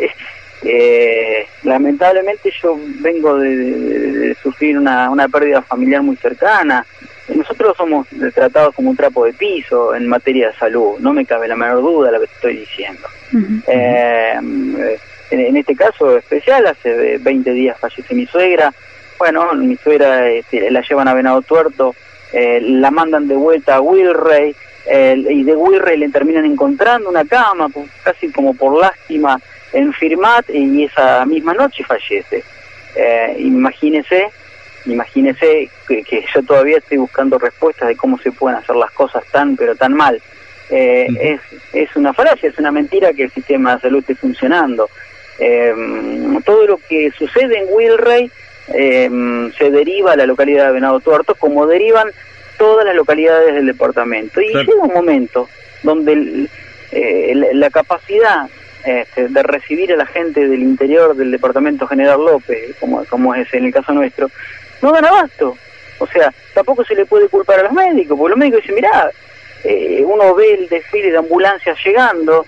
eh, lamentablemente yo vengo de, de, de sufrir una, una pérdida familiar muy cercana. Nosotros somos tratados como un trapo de piso en materia de salud, no me cabe la menor duda de lo que te estoy diciendo. Uh-huh. eh, En, en este caso especial, hace veinte días fallece mi suegra. Bueno, mi suegra este, la llevan a Venado Tuerto, eh, la mandan de vuelta a Wilrey, eh, y de Wilrey le terminan encontrando una cama, pues, casi como por lástima, en Firmat, y esa misma noche fallece. Eh, imagínese, imagínese que, que yo todavía estoy buscando respuestas de cómo se pueden hacer las cosas tan, pero tan mal. Eh, uh-huh. es, es una falacia, es una mentira que el sistema de salud esté funcionando. Eh, todo lo que sucede en Wilrey eh, se deriva a la localidad de Venado Tuerto, como derivan todas las localidades del departamento. Y claro, llega un momento donde el, eh, la, la capacidad este, de recibir a la gente del interior del departamento General López, como, como es en el caso nuestro, no dan abasto. O sea, tampoco se le puede culpar a los médicos, porque los médicos dicen, mirá, eh, uno ve el desfile de ambulancias llegando,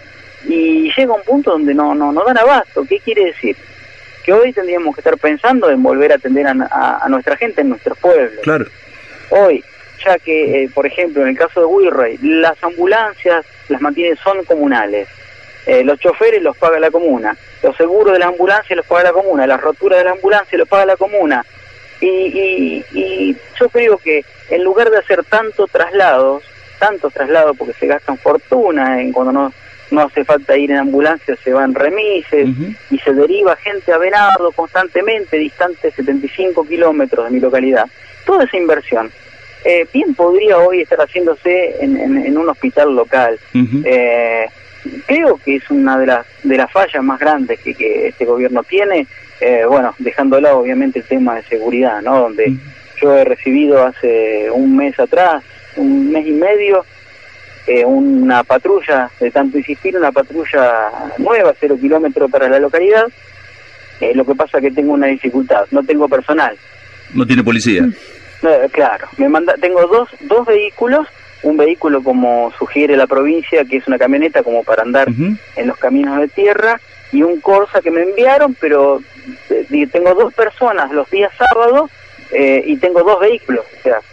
y llega un punto donde no, no, no dan abasto. ¿Qué quiere decir? Que hoy tendríamos que estar pensando en volver a atender a, a, a nuestra gente en nuestros pueblos. Claro. Hoy, ya que, eh, por ejemplo, en el caso de Wilrey, las ambulancias las mantiene, son comunales. Eh, los choferes los paga la comuna. Los seguros de las ambulancias los paga la comuna. Las roturas de la ambulancia los paga la comuna. Y, y, y yo creo que en lugar de hacer tantos traslados, tantos traslados porque se gastan fortuna en cuando no... no hace falta ir en ambulancia, se van remises, uh-huh, y se deriva gente a Venado constantemente, distante setenta y cinco kilómetros de mi localidad. Toda esa inversión eh, bien podría hoy estar haciéndose en, en, en un hospital local. Uh-huh. Eh, creo que es una de las de las fallas más grandes que, que este gobierno tiene, eh, bueno, dejando de lado obviamente el tema de seguridad, ¿no? Donde uh-huh, yo he recibido hace un mes atrás, un mes y medio, Eh, una patrulla, de tanto insistir, una patrulla nueva, cero kilómetros para la localidad. Eh, lo que pasa es que tengo una dificultad, no tengo personal. ¿No tiene policía? Eh, claro, me manda, tengo dos, dos vehículos, un vehículo como sugiere la provincia, que es una camioneta como para andar uh-huh, en los caminos de tierra, y un Corsa que me enviaron, pero eh, tengo dos personas los días sábados eh, y tengo dos vehículos, o sea,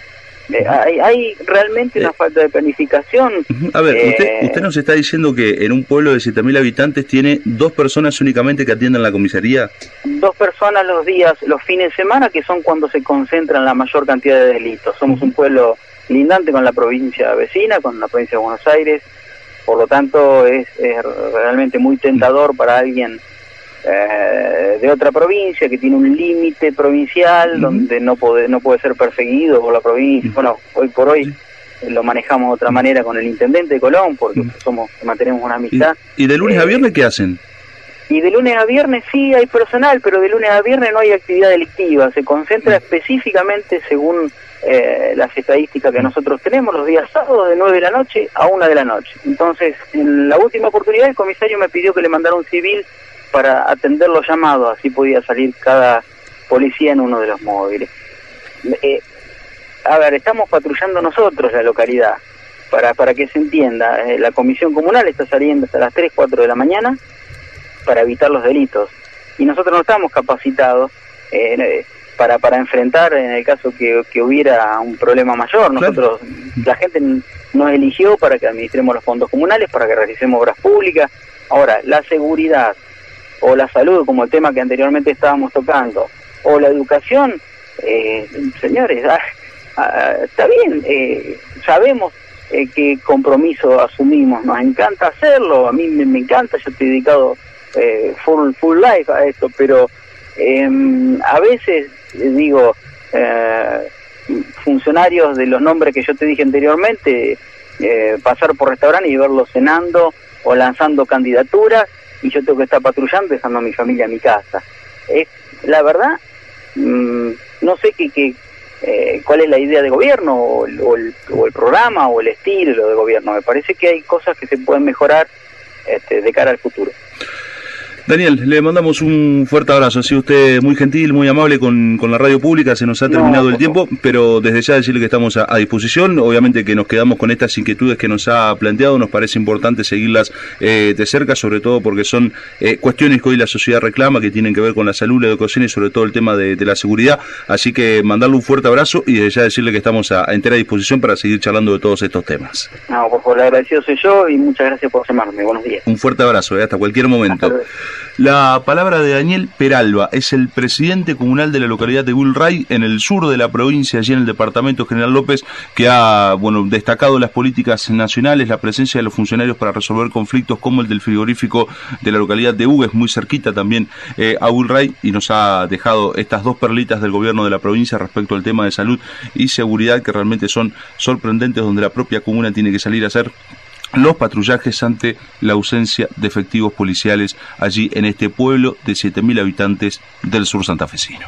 Eh, hay, hay realmente una falta de planificación. A ver, eh, usted, usted nos está diciendo que en un pueblo de siete mil habitantes tiene dos personas únicamente que atienden la comisaría. Dos personas los días, los fines de semana, que son cuando se concentran la mayor cantidad de delitos. Somos un pueblo lindante con la provincia vecina, con la provincia de Buenos Aires, por lo tanto es, es realmente muy tentador para alguien Eh, de otra provincia que tiene un límite provincial, uh-huh, donde no puede no puede ser perseguido por la provincia. Uh-huh. Bueno, hoy por hoy eh, lo manejamos de otra manera con el intendente de Colón, porque uh-huh, somos mantenemos una amistad. ¿Y, y de lunes eh, a viernes qué hacen? Y de lunes a viernes sí hay personal, pero de lunes a viernes no hay actividad delictiva. Se concentra uh-huh, específicamente según eh, las estadísticas que nosotros tenemos los días sábados de nueve de la noche a una de la noche. Entonces, en la última oportunidad el comisario me pidió que le mandara un civil para atender los llamados, así podía salir cada policía en uno de los móviles. Eh, a ver, estamos patrullando nosotros la localidad, para para que se entienda. Eh, la comisión comunal está saliendo hasta las tres, cuatro de la mañana para evitar los delitos, y nosotros no estamos capacitados eh, para para enfrentar en el caso que, que hubiera un problema mayor. Nosotros, claro, la gente nos eligió para que administremos los fondos comunales, para que realicemos obras públicas. Ahora, la seguridad o la salud, como el tema que anteriormente estábamos tocando, o la educación, eh, señores, ah, ah, está bien, eh, sabemos eh, qué compromiso asumimos. Nos encanta hacerlo, a mí me, me encanta, yo estoy dedicado eh, full, full life a esto, pero eh, a veces, digo, eh, funcionarios de los nombres que yo te dije anteriormente, eh, pasar por restaurantes y verlos cenando o lanzando candidaturas, y yo tengo que estar patrullando dejando a mi familia en mi casa. Es, la verdad, mmm, no sé qué, qué eh, cuál es la idea de gobierno o el, o, el, o el programa o el estilo de gobierno. Me parece que hay cosas que se pueden mejorar este, de cara al futuro. Daniel, le mandamos un fuerte abrazo. Ha sido usted muy gentil, muy amable con, con la radio pública. Se nos ha terminado no, el tiempo, pero desde ya decirle que estamos a, a disposición. Obviamente que nos quedamos con estas inquietudes que nos ha planteado. Nos parece importante seguirlas eh, de cerca, sobre todo porque son eh, cuestiones que hoy la sociedad reclama, que tienen que ver con la salud, la educación y sobre todo el tema de, de la seguridad. Así que mandarle un fuerte abrazo y desde ya decirle que estamos a, a entera disposición para seguir charlando de todos estos temas. No, por favor, agradecido soy yo y muchas gracias por llamarme. Buenos días. Un fuerte abrazo, eh, hasta cualquier momento. Hasta La palabra de Daniel Peralba, es el presidente comunal de la localidad de Wilray, en el sur de la provincia, allí en el departamento General López, que ha bueno destacado las políticas nacionales, la presencia de los funcionarios para resolver conflictos como el del frigorífico de la localidad de Hugues, muy cerquita también eh, a Wilray, y nos ha dejado estas dos perlitas del gobierno de la provincia respecto al tema de salud y seguridad que realmente son sorprendentes, donde la propia comuna tiene que salir a hacer los patrullajes ante la ausencia de efectivos policiales allí en este pueblo de siete mil habitantes del sur santafesino.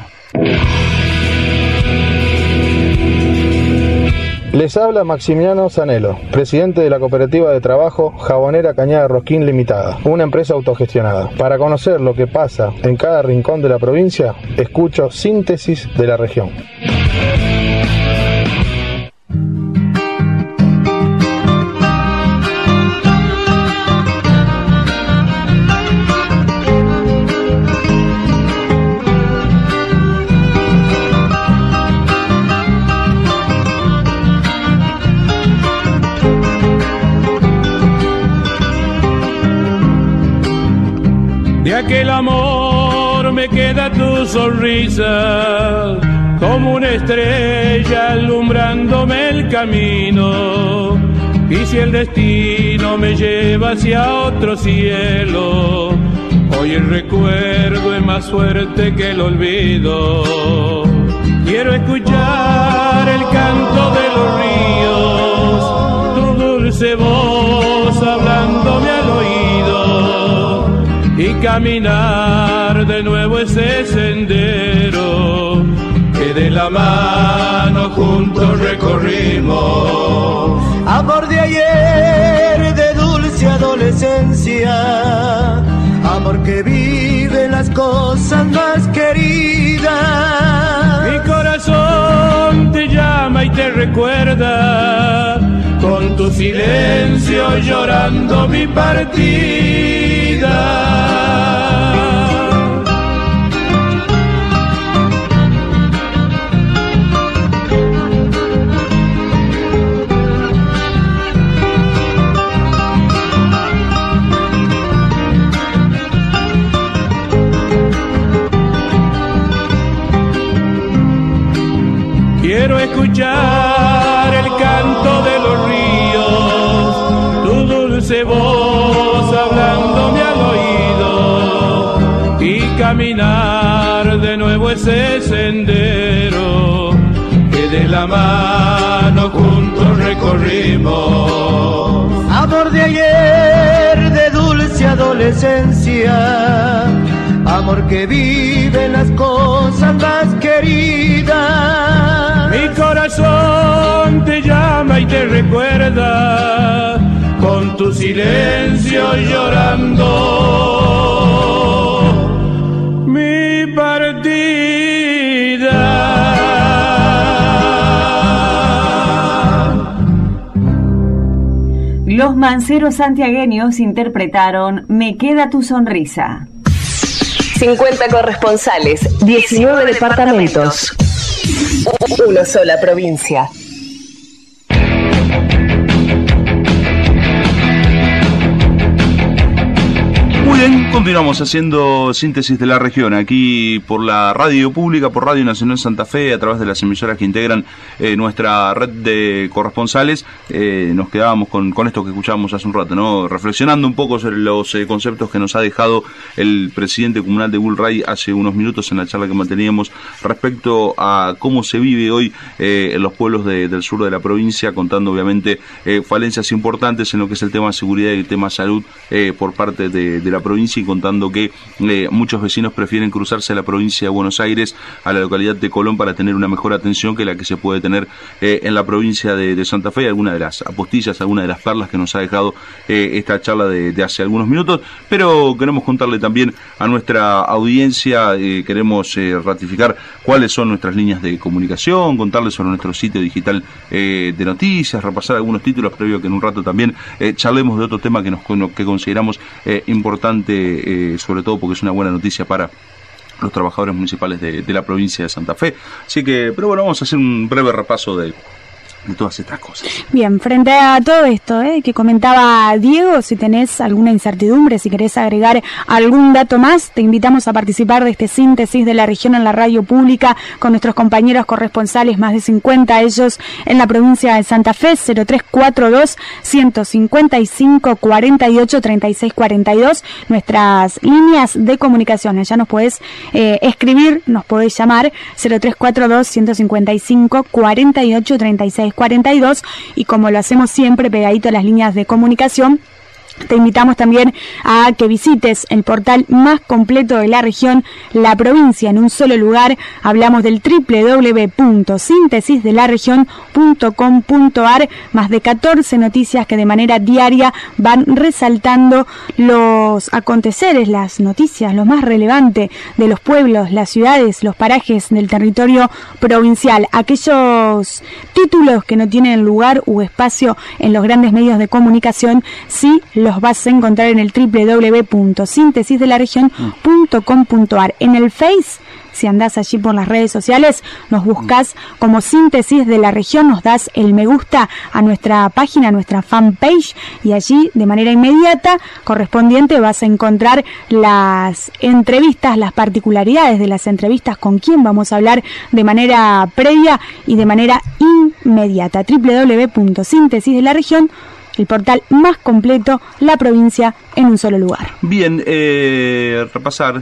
Les habla Maximiliano Zanello, presidente de la cooperativa de trabajo Jabonera Cañada Rosquín Limitada, una empresa autogestionada. Para conocer lo que pasa en cada rincón de la provincia, escucho Síntesis de la Región. De aquel amor me queda tu sonrisa, como una estrella alumbrándome el camino. Y si el destino me lleva hacia otro cielo, hoy el recuerdo es más fuerte que el olvido. Quiero escuchar el canto de los ríos, tu dulce voz hablándome al oído, y caminar de nuevo ese sendero que de la mano juntos recorrimos. Amor de ayer, de dulce adolescencia, amor que vive las cosas más queridas. Mi corazón te llama y te recuerda, con tu silencio llorando mi partida. Quiero escuchar el canto de los ríos, tu dulce voz hablándome al oído, y caminar de nuevo ese sendero que de la mano juntos recorrimos. Amor de ayer, de dulce adolescencia, amor que vive las cosas más queridas. Mi corazón te llama y te recuerda, con tu silencio llorando mi partida. Los Manceros santiagueños interpretaron Me queda tu sonrisa. cincuenta corresponsales, diecinueve departamentos. Una sola provincia. Muy bien, Continuamos haciendo síntesis de la región aquí por la radio pública, por Radio Nacional Santa Fe, a través de las emisoras que integran eh, nuestra red de corresponsales. Eh, nos quedábamos con, con esto que escuchábamos hace un rato, ¿no? Reflexionando un poco sobre los eh, conceptos que nos ha dejado el presidente comunal de Bulray hace unos minutos en la charla que manteníamos respecto a cómo se vive hoy eh, en los pueblos de, del sur de la provincia, contando obviamente eh, falencias importantes en lo que es el tema de seguridad y el tema salud eh, por parte de, de la provincia, y contando que eh, muchos vecinos prefieren cruzarse a la provincia de Buenos Aires, a la localidad de Colón, para tener una mejor atención que la que se puede tener eh, en la provincia de, de Santa Fe. Alguna de las apostillas, alguna de las perlas que nos ha dejado eh, esta charla de, de hace algunos minutos, pero queremos contarle también a nuestra audiencia, eh, queremos eh, ratificar cuáles son nuestras líneas de comunicación, contarles sobre nuestro sitio digital eh, de noticias, repasar algunos títulos previo a que en un rato también eh, charlemos de otro tema que, nos, que consideramos eh, importante, Eh, sobre todo porque es una buena noticia para los trabajadores municipales de, de la provincia de Santa Fe. Así que, pero bueno, vamos a hacer un breve repaso de, de todas estas cosas. Bien, frente a todo esto eh, que comentaba Diego, si tenés alguna incertidumbre, si querés agregar algún dato más, te invitamos a participar de este síntesis de la región en la radio pública con nuestros compañeros corresponsales, más de cincuenta ellos en la provincia de Santa Fe. Cero tres cuatro dos, ciento cincuenta y cinco, cuarenta y ocho, treinta y seis cuarenta y dos, nuestras líneas de comunicación. Allá nos podés eh, escribir, nos podés llamar, cero tres cuatro dos, ciento cincuenta y cinco, cuarenta y ocho, treinta y seis cuarenta y dos, y como lo hacemos siempre pegadito a las líneas de comunicación, te invitamos también a que visites el portal más completo de la región, La Provincia, en un solo lugar. Hablamos del doble u doble u doble u punto síntesis de la región punto com punto a r, más de catorce noticias que de manera diaria van resaltando los aconteceres, las noticias, lo más relevante de los pueblos, las ciudades, los parajes del territorio provincial. Aquellos títulos que no tienen lugar u espacio en los grandes medios de comunicación, sí los vas a encontrar en el doble u doble u doble u punto síntesis de la región punto com punto a r. En el Face, si andás allí por las redes sociales, nos buscas como Síntesis de la Región, nos das el me gusta a nuestra página, a nuestra fanpage, y allí de manera inmediata correspondiente vas a encontrar las entrevistas, las particularidades de las entrevistas, con quién vamos a hablar de manera previa y de manera inmediata. doble u doble u doble u punto síntesis de la región, el portal más completo, la provincia en un solo lugar. Bien, eh, repasar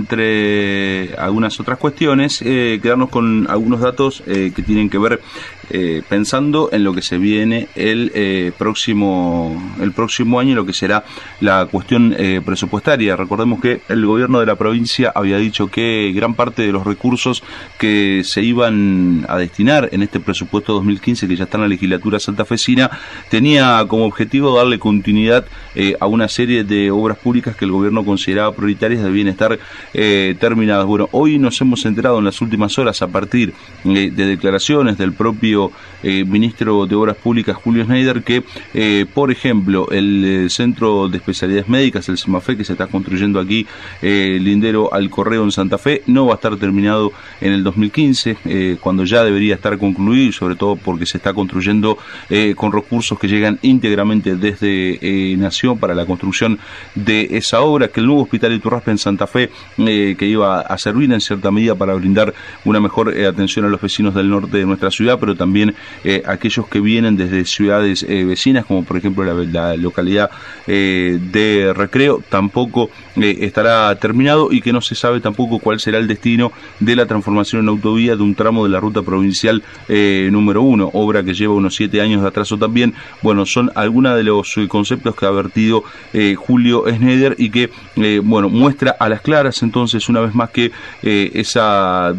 entre algunas otras cuestiones, eh, quedarnos con algunos datos eh, que tienen que ver eh, pensando en lo que se viene el eh, próximo el próximo año, lo que será la cuestión eh, presupuestaria. Recordemos que el gobierno de la provincia había dicho que gran parte de los recursos que se iban a destinar en este presupuesto dos mil quince, que ya está en la legislatura santafesina, tenía como objetivo darle continuidad eh, a una serie de obras públicas que el gobierno consideraba prioritarias, debían estar eh, terminadas. Bueno, hoy nos hemos enterado en las últimas horas, a partir eh, de declaraciones del propio eh, ministro de Obras Públicas, Julio Schneider, que, eh, por ejemplo, el eh, Centro de Especialidades Médicas, el CEMAFE, que se está construyendo aquí, eh, lindero al Correo en Santa Fe, no va a estar terminado en el dos mil quince, eh, cuando ya debería estar concluido, y sobre todo porque se está construyendo eh, con recursos que llegan íntegramente desde eh, Nación para la construcción de esa obra, que el nuevo hospital Iturraspe en Santa Fe, eh, que iba a servir en cierta medida para brindar una mejor eh, atención a los vecinos del norte de nuestra ciudad, pero también eh, aquellos que vienen desde ciudades eh, vecinas, como por ejemplo la, la localidad eh, de Recreo, tampoco eh, estará terminado, y que no se sabe tampoco cuál será el destino de la transformación en autovía de un tramo de la ruta provincial eh, número uno, obra que lleva unos siete años de atraso también. Bueno, son algunos de los conceptos que ha vertido eh, Julio Schneider, y que eh, bueno, muestra a las claras entonces una vez más que eh, esa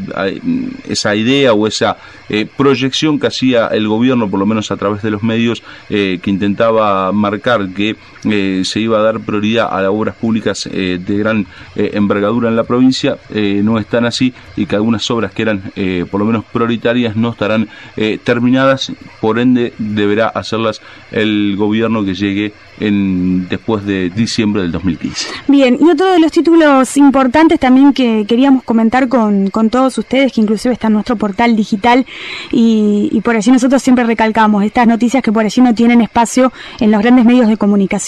esa idea o esa eh, proyección que hacía el gobierno, por lo menos a través de los medios, eh, que intentaba marcar que eh, se iba a dar prioridad a las obras públicas eh, de gran eh, envergadura en la provincia, eh, no están así, y que algunas obras que eran eh, por lo menos prioritarias no estarán eh, terminadas, por ende deberá hacerlas el gobierno que llegue en después de diciembre del dos mil quince. Bien, y otro de los títulos importantes también que queríamos comentar con, con todos ustedes, que inclusive está en nuestro portal digital, y, y por allí nosotros siempre recalcamos estas noticias que por allí no tienen espacio en los grandes medios de comunicación.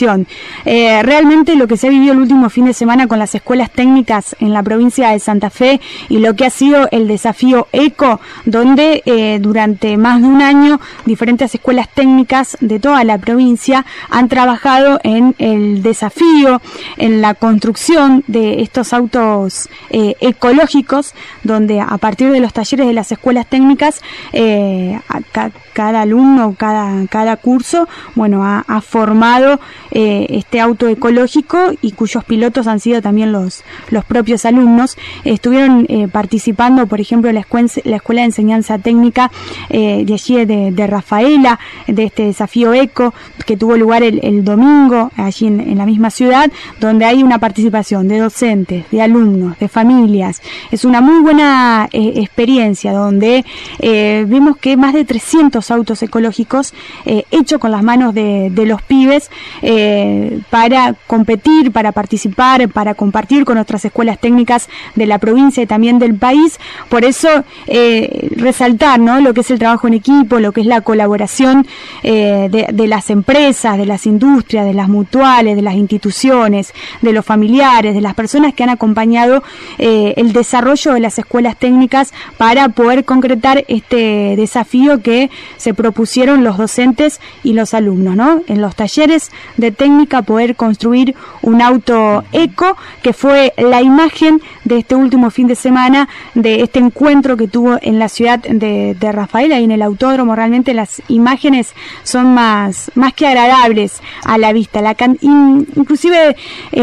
información. Eh, realmente lo que se ha vivido el último fin de semana con las escuelas técnicas en la provincia de Santa Fe y lo que ha sido el desafío ECO, donde eh, durante más de un año diferentes escuelas técnicas de toda la provincia han trabajado en el desafío, en la construcción de estos autos eh, ecológicos, donde a partir de los talleres de las escuelas técnicas, eh, a, ca, cada alumno, cada, cada curso, bueno, ha, ha formado eh, este auto ecológico y cuyos pilotos han sido también los, los propios alumnos. Estuvieron eh, participando, por ejemplo, la, escuela, la Escuela de Enseñanza Técnica eh, de allí de, de Rafaela, de este desafío ECO, que tuvo lugar el, el domingo allí en, en la misma ciudad, donde hay una participación de docentes, de alumnos, de familias. Es una muy buena eh, experiencia, donde eh, vemos que más de trescientos autos ecológicos eh, hechos con las manos de, de los pibes eh, para competir, para participar, para compartir con otras escuelas técnicas de la provincia y también del país. Por eso eh, resaltar, ¿no?, lo que es el trabajo en equipo, lo que es la colaboración eh, de, de las empresas, de las industrias, de las mutuales, de las instituciones, de los familiares, de las personas que han acompañado eh, el desarrollo de las escuelas técnicas para poder concretar este desafío que se propusieron los docentes y los alumnos, ¿no? En los talleres de técnica poder construir un auto eco, que fue la imagen de este último fin de semana, de este encuentro que tuvo en la ciudad de, de Rafaela y en el autódromo. Realmente las imágenes son más, más que agradables a la vista. La can, in, inclusive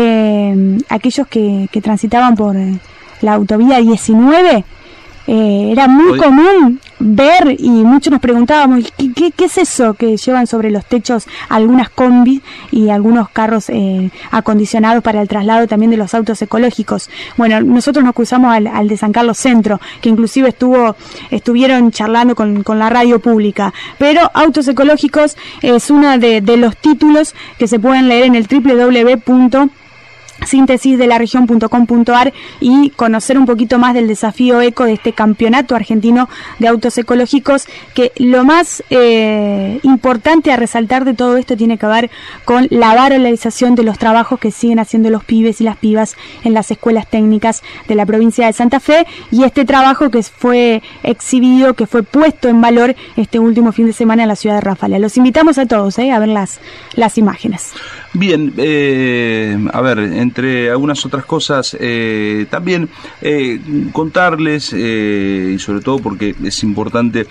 eh, aquellos que, que transitaban por la autovía diecinueve, Eh, era muy Hoy. común ver, y muchos nos preguntábamos ¿qué, qué, qué es eso que llevan sobre los techos algunas combis y algunos carros eh, acondicionados para el traslado también de los autos ecológicos. Bueno, nosotros nos cruzamos al, al de San Carlos Centro, que inclusive estuvo estuvieron charlando con, con la radio pública. Pero Autos Ecológicos es uno de, de los títulos que se pueden leer en el doble u doble u doble u punto síntesis de la región punto com punto a r y conocer un poquito más del desafío ECO, de este campeonato argentino de autos ecológicos, que lo más eh, importante a resaltar de todo esto tiene que ver con la valorización de los trabajos que siguen haciendo los pibes y las pibas en las escuelas técnicas de la provincia de Santa Fe, y este trabajo que fue exhibido, que fue puesto en valor este último fin de semana en la ciudad de Rafaela. Los invitamos a todos eh, a ver las, las imágenes. Bien, eh, a ver, entre algunas otras cosas, eh, también eh, contarles, eh, y sobre todo porque es importante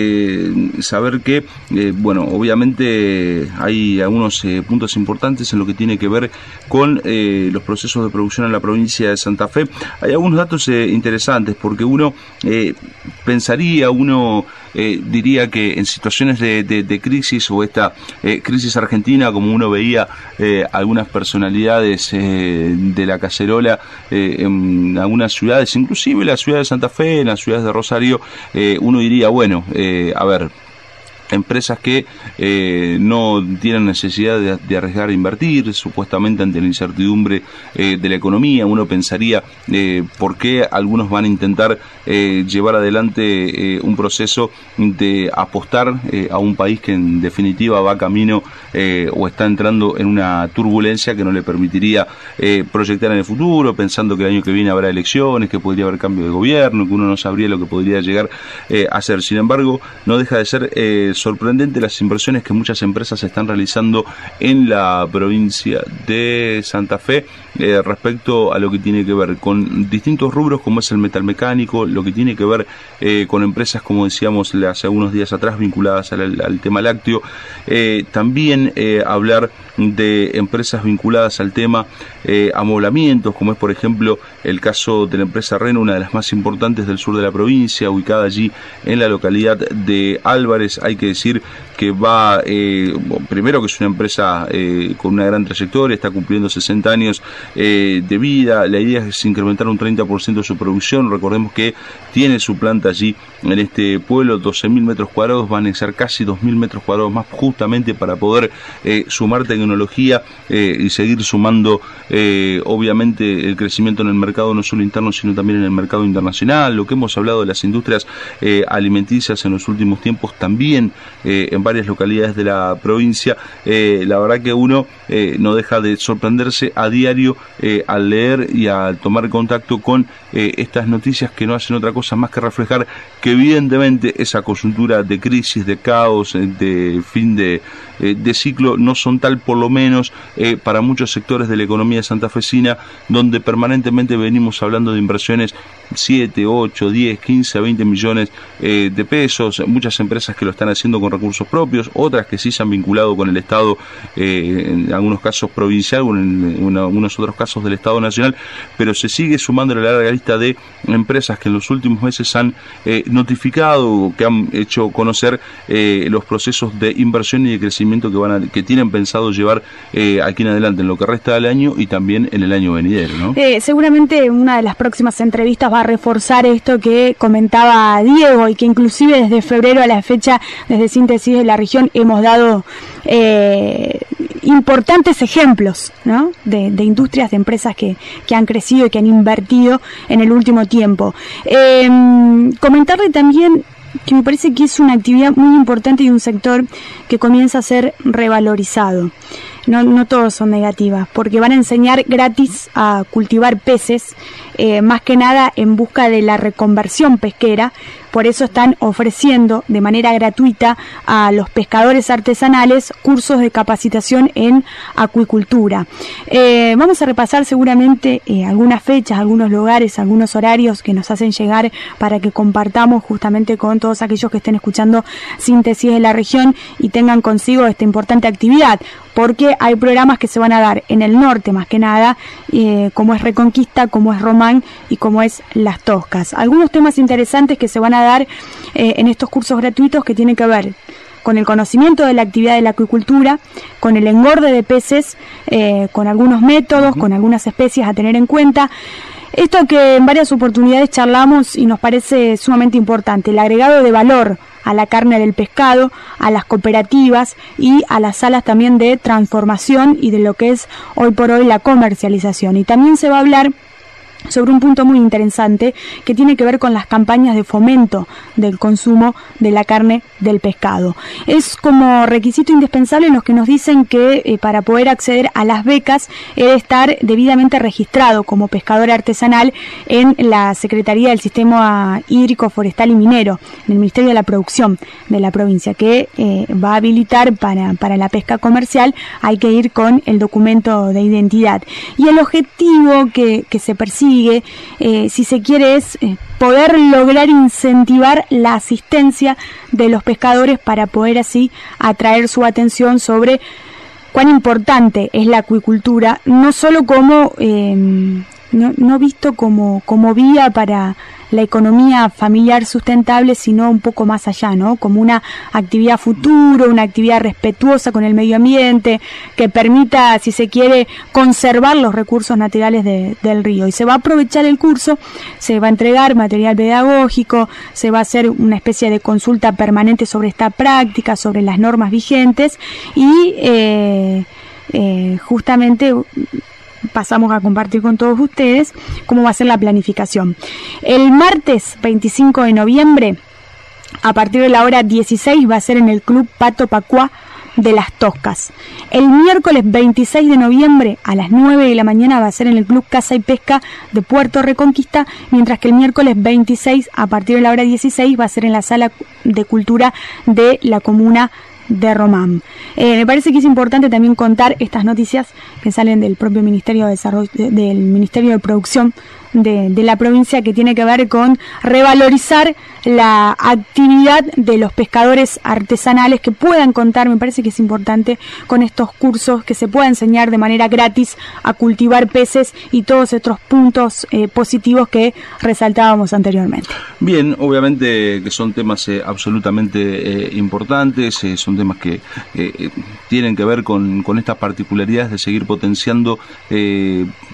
eh, saber que, eh, bueno, obviamente hay algunos eh, puntos importantes en lo que tiene que ver con eh, los procesos de producción en la provincia de Santa Fe. Hay algunos datos eh, interesantes, porque uno eh, pensaría, uno eh, diría que en situaciones de, de, de crisis, o esta eh, crisis argentina, como uno veía Eh, algunas personalidades eh, de la cacerola eh, en algunas ciudades, inclusive la ciudad de Santa Fe, en las ciudades de Rosario, eh, uno diría, bueno, eh, a ver, empresas que eh, no tienen necesidad de, de arriesgar a invertir, supuestamente ante la incertidumbre eh, de la economía. Uno pensaría eh, por qué algunos van a intentar eh, llevar adelante eh, un proceso de apostar eh, a un país que en definitiva va camino eh, o está entrando en una turbulencia que no le permitiría eh, proyectar en el futuro, pensando que el año que viene habrá elecciones, que podría haber cambio de gobierno, que uno no sabría lo que podría llegar eh, a hacer. Sin embargo, no deja de ser eh, sorprendente las inversiones que muchas empresas están realizando en la provincia de Santa Fe eh, respecto a lo que tiene que ver con distintos rubros, como es el metalmecánico, lo que tiene que ver eh, con empresas, como decíamos hace algunos días atrás, vinculadas al, al tema lácteo. Eh, también eh, hablar de empresas vinculadas al tema eh, amoblamientos, como es por ejemplo el caso de la empresa Reno, una de las más importantes del sur de la provincia, ubicada allí en la localidad de Álvarez. Hay que decir que va, eh, primero que es una empresa eh, con una gran trayectoria, está cumpliendo sesenta años eh, de vida. La idea es incrementar un treinta por ciento de su producción. Recordemos que tiene su planta allí en este pueblo, doce mil metros cuadrados, van a ser casi dos mil metros cuadrados más, justamente para poder eh, sumar tecnología eh, y seguir sumando eh, obviamente el crecimiento en el mercado no solo interno, sino también en el mercado internacional. Lo que hemos hablado de las industrias eh, alimenticias en los últimos tiempos también inversión eh, en varias localidades de la provincia. Eh, la verdad que uno eh, no deja de sorprenderse a diario eh, al leer y al tomar contacto con eh, estas noticias que no hacen otra cosa más que reflejar que evidentemente esa coyuntura de crisis, de caos, de fin de, eh, de ciclo no son tal, por lo menos eh, para muchos sectores de la economía santafesina, donde permanentemente venimos hablando de inversiones siete, ocho, diez, quince, veinte millones eh, de pesos, muchas empresas que lo están haciendo con recursos propios, otras que sí se han vinculado con el Estado, eh, en algunos casos provincial, o en, en algunos otros casos del Estado nacional, pero se sigue sumando a la larga lista de empresas que en los últimos meses han eh, notificado, que han hecho conocer eh, los procesos de inversión y de crecimiento que van a, que tienen pensado llevar eh, aquí en adelante en lo que resta del año y también en el año venidero, ¿no? Eh, seguramente una de las próximas entrevistas va a reforzar esto que comentaba Diego y que inclusive desde febrero a la fecha, desde Síntesis de la Región, hemos dado eh, importantes ejemplos, ¿no? de, de industrias, de empresas que, que han crecido y que han invertido en el último tiempo. Eh, comentarle también que me parece que es una actividad muy importante y un sector que comienza a ser revalorizado. No, no todos son negativas, porque van a enseñar gratis a cultivar peces, eh, más que nada en busca de la reconversión pesquera. Por eso están ofreciendo de manera gratuita a los pescadores artesanales cursos de capacitación en acuicultura. Eh, vamos a repasar seguramente eh, algunas fechas, algunos lugares, algunos horarios que nos hacen llegar para que compartamos justamente con todos aquellos que estén escuchando Síntesis de la Región y tengan consigo esta importante actividad, porque hay programas que se van a dar en el norte más que nada, eh, como es Reconquista, como es Román y como es Las Toscas. Algunos temas interesantes que se van a dar eh, en estos cursos gratuitos que tienen que ver con el conocimiento de la actividad de la acuicultura, con el engorde de peces, eh, con algunos métodos, con algunas especies a tener en cuenta. Esto que en varias oportunidades charlamos y nos parece sumamente importante, el agregado de valor a la carne del pescado, a las cooperativas y a las salas también de transformación y de lo que es hoy por hoy la comercialización. Y también se va a hablar sobre un punto muy interesante que tiene que ver con las campañas de fomento del consumo de la carne del pescado. Es como requisito indispensable los que nos dicen que eh, para poder acceder a las becas he de estar debidamente registrado como pescador artesanal en la Secretaría del Sistema Hídrico, Forestal y Minero, en el Ministerio de la Producción de la provincia, que eh, va a habilitar para, para la pesca comercial. Hay que ir con el documento de identidad. Y el objetivo que, que se persigue Eh, si se quiere es eh, poder lograr incentivar la asistencia de los pescadores para poder así atraer su atención sobre cuán importante es la acuicultura, no solo como eh, no, no visto como, como vía para la economía familiar sustentable, sino un poco más allá, ¿no? Como una actividad futuro, una actividad respetuosa con el medio ambiente, que permita, si se quiere, conservar los recursos naturales de, del río. Y se va a aprovechar el curso, se va a entregar material pedagógico, se va a hacer una especie de consulta permanente sobre esta práctica, sobre las normas vigentes y eh, eh, justamente pasamos a compartir con todos ustedes cómo va a ser la planificación. El martes veinticinco de noviembre, a partir de la hora dieciséis, va a ser en el Club Pato Pacuá de Las Toscas. El miércoles veintiséis de noviembre a las nueve de la mañana va a ser en el Club Caza y Pesca de Puerto Reconquista, mientras que el miércoles veintiséis a partir de la hora dieciséis va a ser en la Sala de Cultura de la Comuna de Román. Eh, me parece que es importante también contar estas noticias que salen del propio Ministerio de Desarrollo, del Ministerio de Producción de, de la provincia, que tiene que ver con revalorizar la actividad de los pescadores artesanales, que puedan contar, me parece que es importante, con estos cursos, que se pueda enseñar de manera gratis a cultivar peces y todos estos puntos eh, positivos que resaltábamos anteriormente. Bien, obviamente que son temas eh, absolutamente eh, importantes, eh, son temas que eh, tienen que ver con, con estas particularidades de seguir potenciando eh,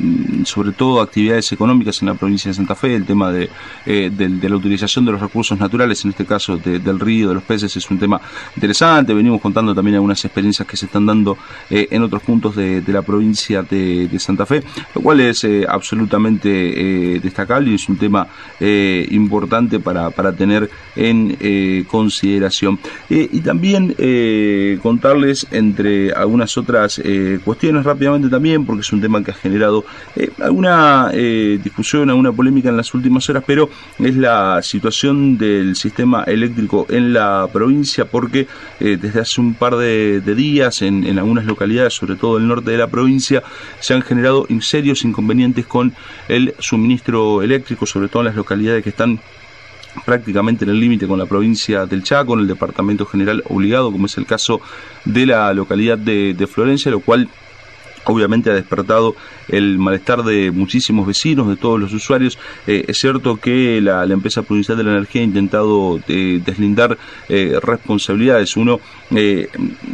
sobre todo actividades económicas en la provincia de Santa Fe. El tema de, eh, de, de la utilización de los recursos naturales, en este caso de, del río, de los peces, es un tema interesante. Venimos contando también algunas experiencias que se están dando eh, en otros puntos de, de la provincia de, de Santa Fe, lo cual es eh, absolutamente eh, destacable y es un tema eh, importante para, para tener en eh, consideración. Eh, y también eh, contarles entre algunas otras eh, cuestiones rápidamente también, porque es un tema que ha generado eh, alguna eh, discusión, alguna polémica en las últimas horas, pero es la situación del sistema eléctrico en la provincia, porque eh, desde hace un par de, de días en, en algunas localidades, sobre todo el norte de la provincia, se han generado serios inconvenientes con el suministro eléctrico, sobre todo en las localidades que están prácticamente en el límite con la provincia del Chaco, en el departamento general obligado, como es el caso de la localidad de, de Florencia, lo cual obviamente ha despertado el malestar de muchísimos vecinos, de todos los usuarios. Eh, es cierto que la, la empresa provincial de la energía ha intentado eh, deslindar eh, responsabilidades. Uno eh,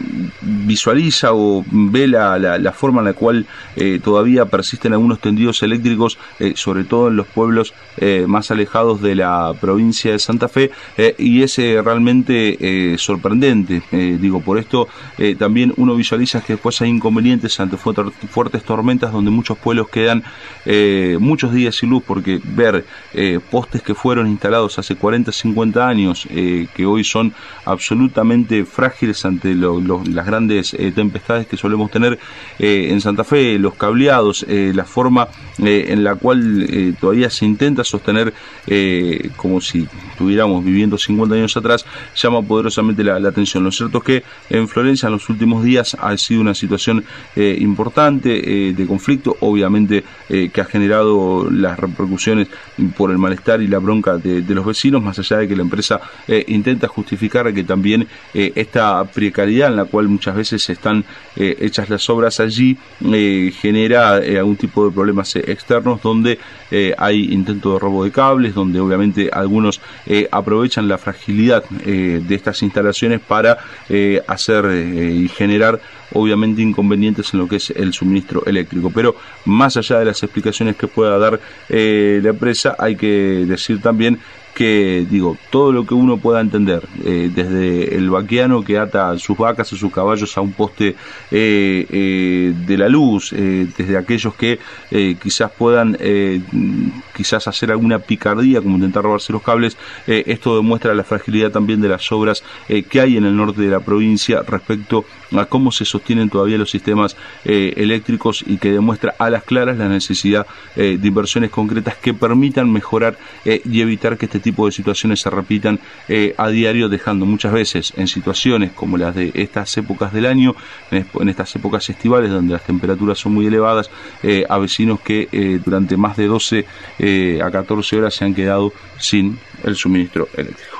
visualiza o ve la, la, la forma en la cual eh, todavía persisten algunos tendidos eléctricos, eh, sobre todo en los pueblos eh, más alejados de la provincia de Santa Fe, eh, y es eh, realmente eh, sorprendente. Eh, digo, por esto eh, también uno visualiza que después hay inconvenientes ante fuertes fuertes tormentas donde muchos pueblos quedan eh, muchos días sin luz, porque ver eh, postes que fueron instalados hace cuarenta, cincuenta años, eh, que hoy son absolutamente frágiles ante lo, lo, las grandes eh, tempestades que solemos tener eh, en Santa Fe, los cableados, eh, la forma eh, en la cual eh, todavía se intenta sostener eh, como si estuviéramos viviendo cincuenta años atrás, llama poderosamente la, la atención. Lo cierto es que en Florencia en los últimos días ha sido una situación eh, importante Eh, de conflicto, obviamente eh, que ha generado las repercusiones por el malestar y la bronca de, de los vecinos, más allá de que la empresa eh, intenta justificar que también eh, esta precariedad en la cual muchas veces están eh, hechas las obras allí eh, genera eh, algún tipo de problemas eh, externos, donde eh, hay intento de robo de cables, donde obviamente algunos eh, aprovechan la fragilidad eh, de estas instalaciones para eh, hacer eh, y generar obviamente inconvenientes en lo que es el suministro eléctrico. Pero más allá de las explicaciones que pueda dar eh, la empresa, hay que decir también que, digo, todo lo que uno pueda entender, eh, desde el vaqueano que ata sus vacas o sus caballos a un poste eh, eh, de la luz, eh, desde aquellos que eh, quizás puedan eh, quizás hacer alguna picardía como intentar robarse los cables, eh, esto demuestra la fragilidad también de las obras eh, que hay en el norte de la provincia respecto a cómo se sostienen todavía los sistemas eh, eléctricos, y que demuestra a las claras la necesidad eh, de inversiones concretas que permitan mejorar eh, y evitar que este tipo de situaciones se repitan eh, a diario, dejando muchas veces en situaciones como las de estas épocas del año, en, en estas épocas estivales donde las temperaturas son muy elevadas, eh, a vecinos que eh, durante más de doce eh, a catorce horas se han quedado sin el suministro eléctrico.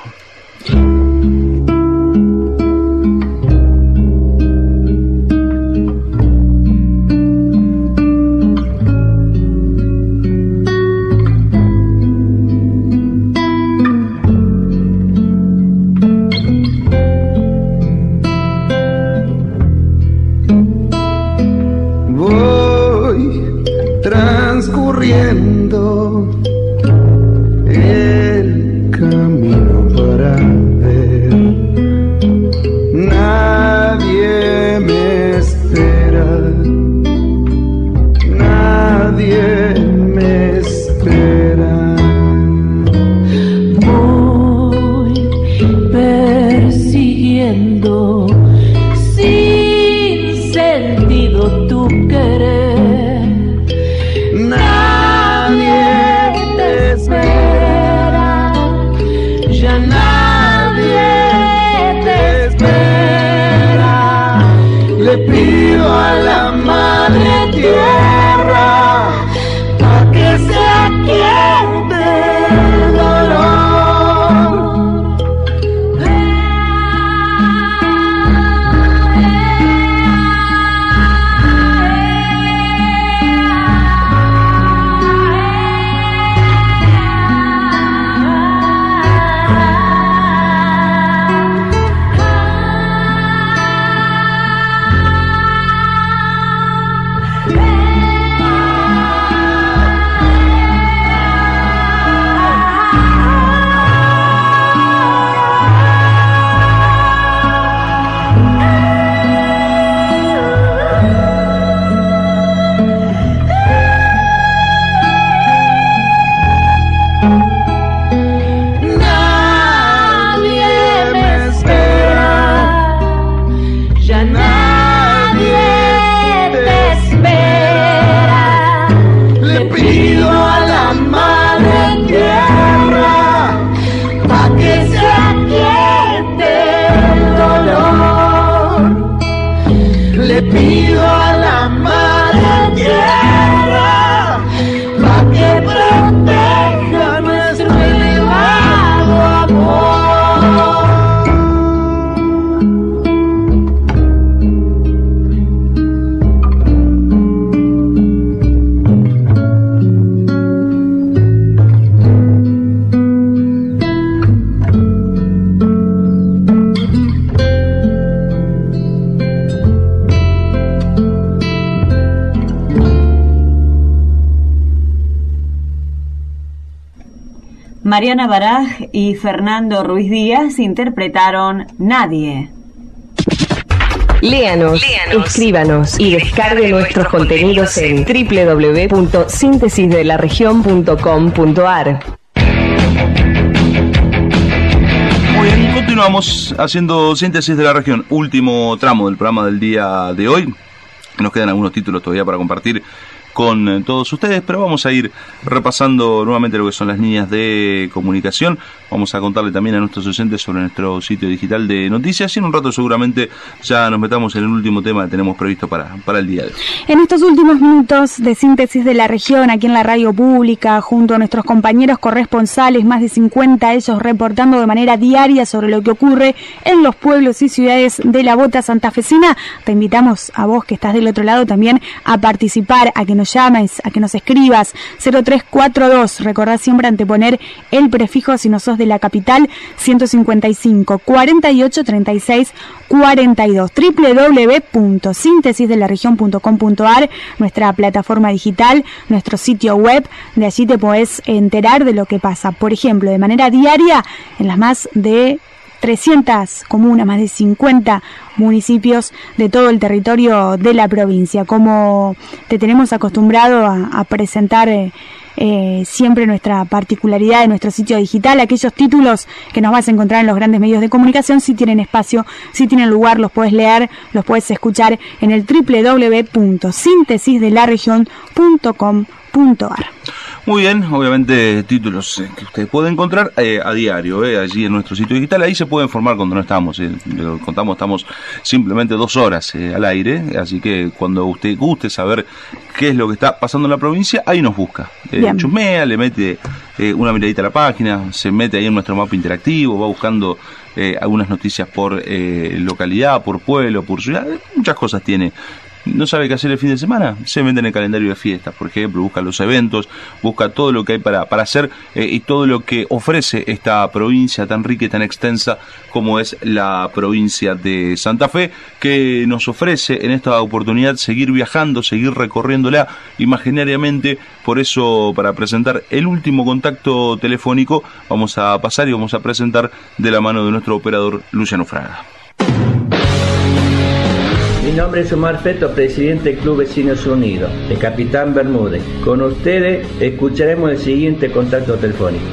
Transcurriendo el camino para ver, nadie me espera, nadie me espera. Voy persiguiendo sin sentido tu querer. Le pido a la madre tierra para que se aquiete el dolor. Le pido a la madre tierra pa' que se aquiete el dolor. Le pido a la madre tierra pa' que proteja nuestro elevado amor. Mariana Baraj y Fernando Ruiz Díaz interpretaron Nadie. Léanos, Léanos, escríbanos y descargue nuestros contenidos en doble u doble u doble u punto síntesis de la región punto com punto a r. Muy bien, continuamos haciendo Síntesis de la Región, último tramo del programa del día de hoy. Nos quedan algunos títulos todavía para compartir con todos ustedes, pero vamos a ir repasando nuevamente lo que son las líneas de comunicación. Vamos a contarle también a nuestros oyentes sobre nuestro sitio digital de noticias y en un rato seguramente ya nos metamos en el último tema que tenemos previsto para, para el día de hoy. En estos últimos minutos de Síntesis de la Región, aquí en la radio pública, junto a nuestros compañeros corresponsales, más de cincuenta ellos reportando de manera diaria sobre lo que ocurre en los pueblos y ciudades de la Bota santafesina, te invitamos a vos que estás del otro lado también a participar, a que nos llames, a que nos escribas. Cero tres cuatro dos, recordá siempre anteponer el prefijo si no sos de la capital, ciento cincuenta y cinco, cuarenta y ocho, treinta y seis, cuarenta y dos. doble u doble u doble u punto síntesis de la región punto com punto a r, nuestra plataforma digital, nuestro sitio web. De allí te podés enterar de lo que pasa, por ejemplo, de manera diaria en las más de trescientas comunas, más de cincuenta municipios de todo el territorio de la provincia. Como te tenemos acostumbrado a, a presentar eh, eh, siempre nuestra particularidad de nuestro sitio digital, aquellos títulos que nos vas a encontrar en los grandes medios de comunicación, si tienen espacio, si tienen lugar, los puedes leer, los puedes escuchar en el doble u doble u doble u punto síntesis de la región punto com punto a r. Muy bien, obviamente títulos eh, que ustedes pueden encontrar eh, a diario, eh, allí en nuestro sitio digital. Ahí se pueden informar cuando no estamos, eh, lo contamos, estamos simplemente dos horas eh, al aire, así que cuando usted guste saber qué es lo que está pasando en la provincia, ahí nos busca. Eh, chusmea, le mete eh, una miradita a la página, se mete ahí en nuestro mapa interactivo, va buscando eh, algunas noticias por eh, localidad, por pueblo, por ciudad, muchas cosas tiene. ¿No sabe qué hacer el fin de semana? Se mete en el calendario de fiestas, por ejemplo, busca los eventos, busca todo lo que hay para, para hacer eh, y todo lo que ofrece esta provincia tan rica y tan extensa como es la provincia de Santa Fe, que nos ofrece en esta oportunidad seguir viajando, seguir recorriéndola imaginariamente. Por eso, para presentar el último contacto telefónico, vamos a pasar y vamos a presentar de la mano de nuestro operador Luciano Fraga. Mi nombre es Omar Feto, presidente del Club Vecinos Unidos, de Capitán Bermúdez. Con ustedes escucharemos el siguiente contacto telefónico.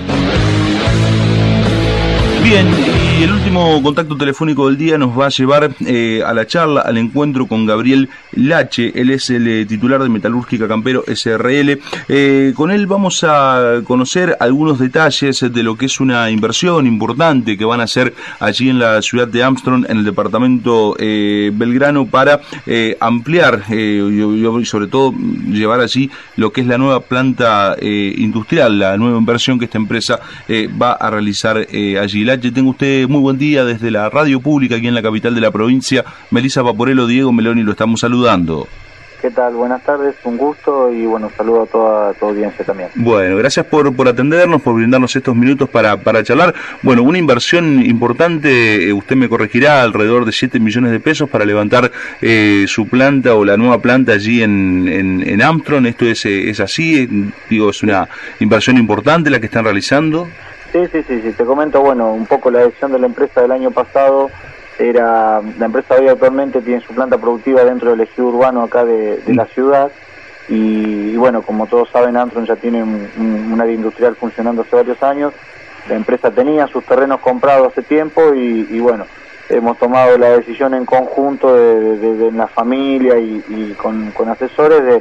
Bien, y el último contacto telefónico del día nos va a llevar eh, a la charla, al encuentro con Gabriel Lache. Él es el eh, titular de Metalúrgica Campero S R L. Eh, con él vamos a conocer algunos detalles de lo que es una inversión importante que van a hacer allí en la ciudad de Armstrong, en el departamento eh, Belgrano, para eh, ampliar eh, y, y sobre todo llevar allí lo que es la nueva planta eh, industrial, la nueva inversión que esta empresa eh, va a realizar eh, allí. Lache, tengo usted muy buen día desde la radio pública aquí en la capital de la provincia. Melissa Paporello, Diego Meloni, lo estamos saludando. ¿Qué tal? Buenas tardes, un gusto y bueno, saludo a toda tu audiencia también. Bueno, gracias por, por atendernos, por brindarnos estos minutos para, para charlar. Bueno, una inversión importante, eh, usted me corregirá, alrededor de siete millones de pesos para levantar eh, su planta o la nueva planta allí en, en, en Armstrong. ¿Esto es, es así? Digo, es una inversión importante la que están realizando. Sí, sí, sí, sí, te comento, bueno, un poco la decisión de la empresa del año pasado era, la empresa hoy actualmente tiene su planta productiva dentro del ejido urbano acá de, de la ciudad y, y bueno, como todos saben, Armstrong ya tiene un, un, un área industrial funcionando hace varios años. La empresa tenía sus terrenos comprados hace tiempo y, y bueno, hemos tomado la decisión en conjunto de, de, de, de la familia y, y con, con asesores de,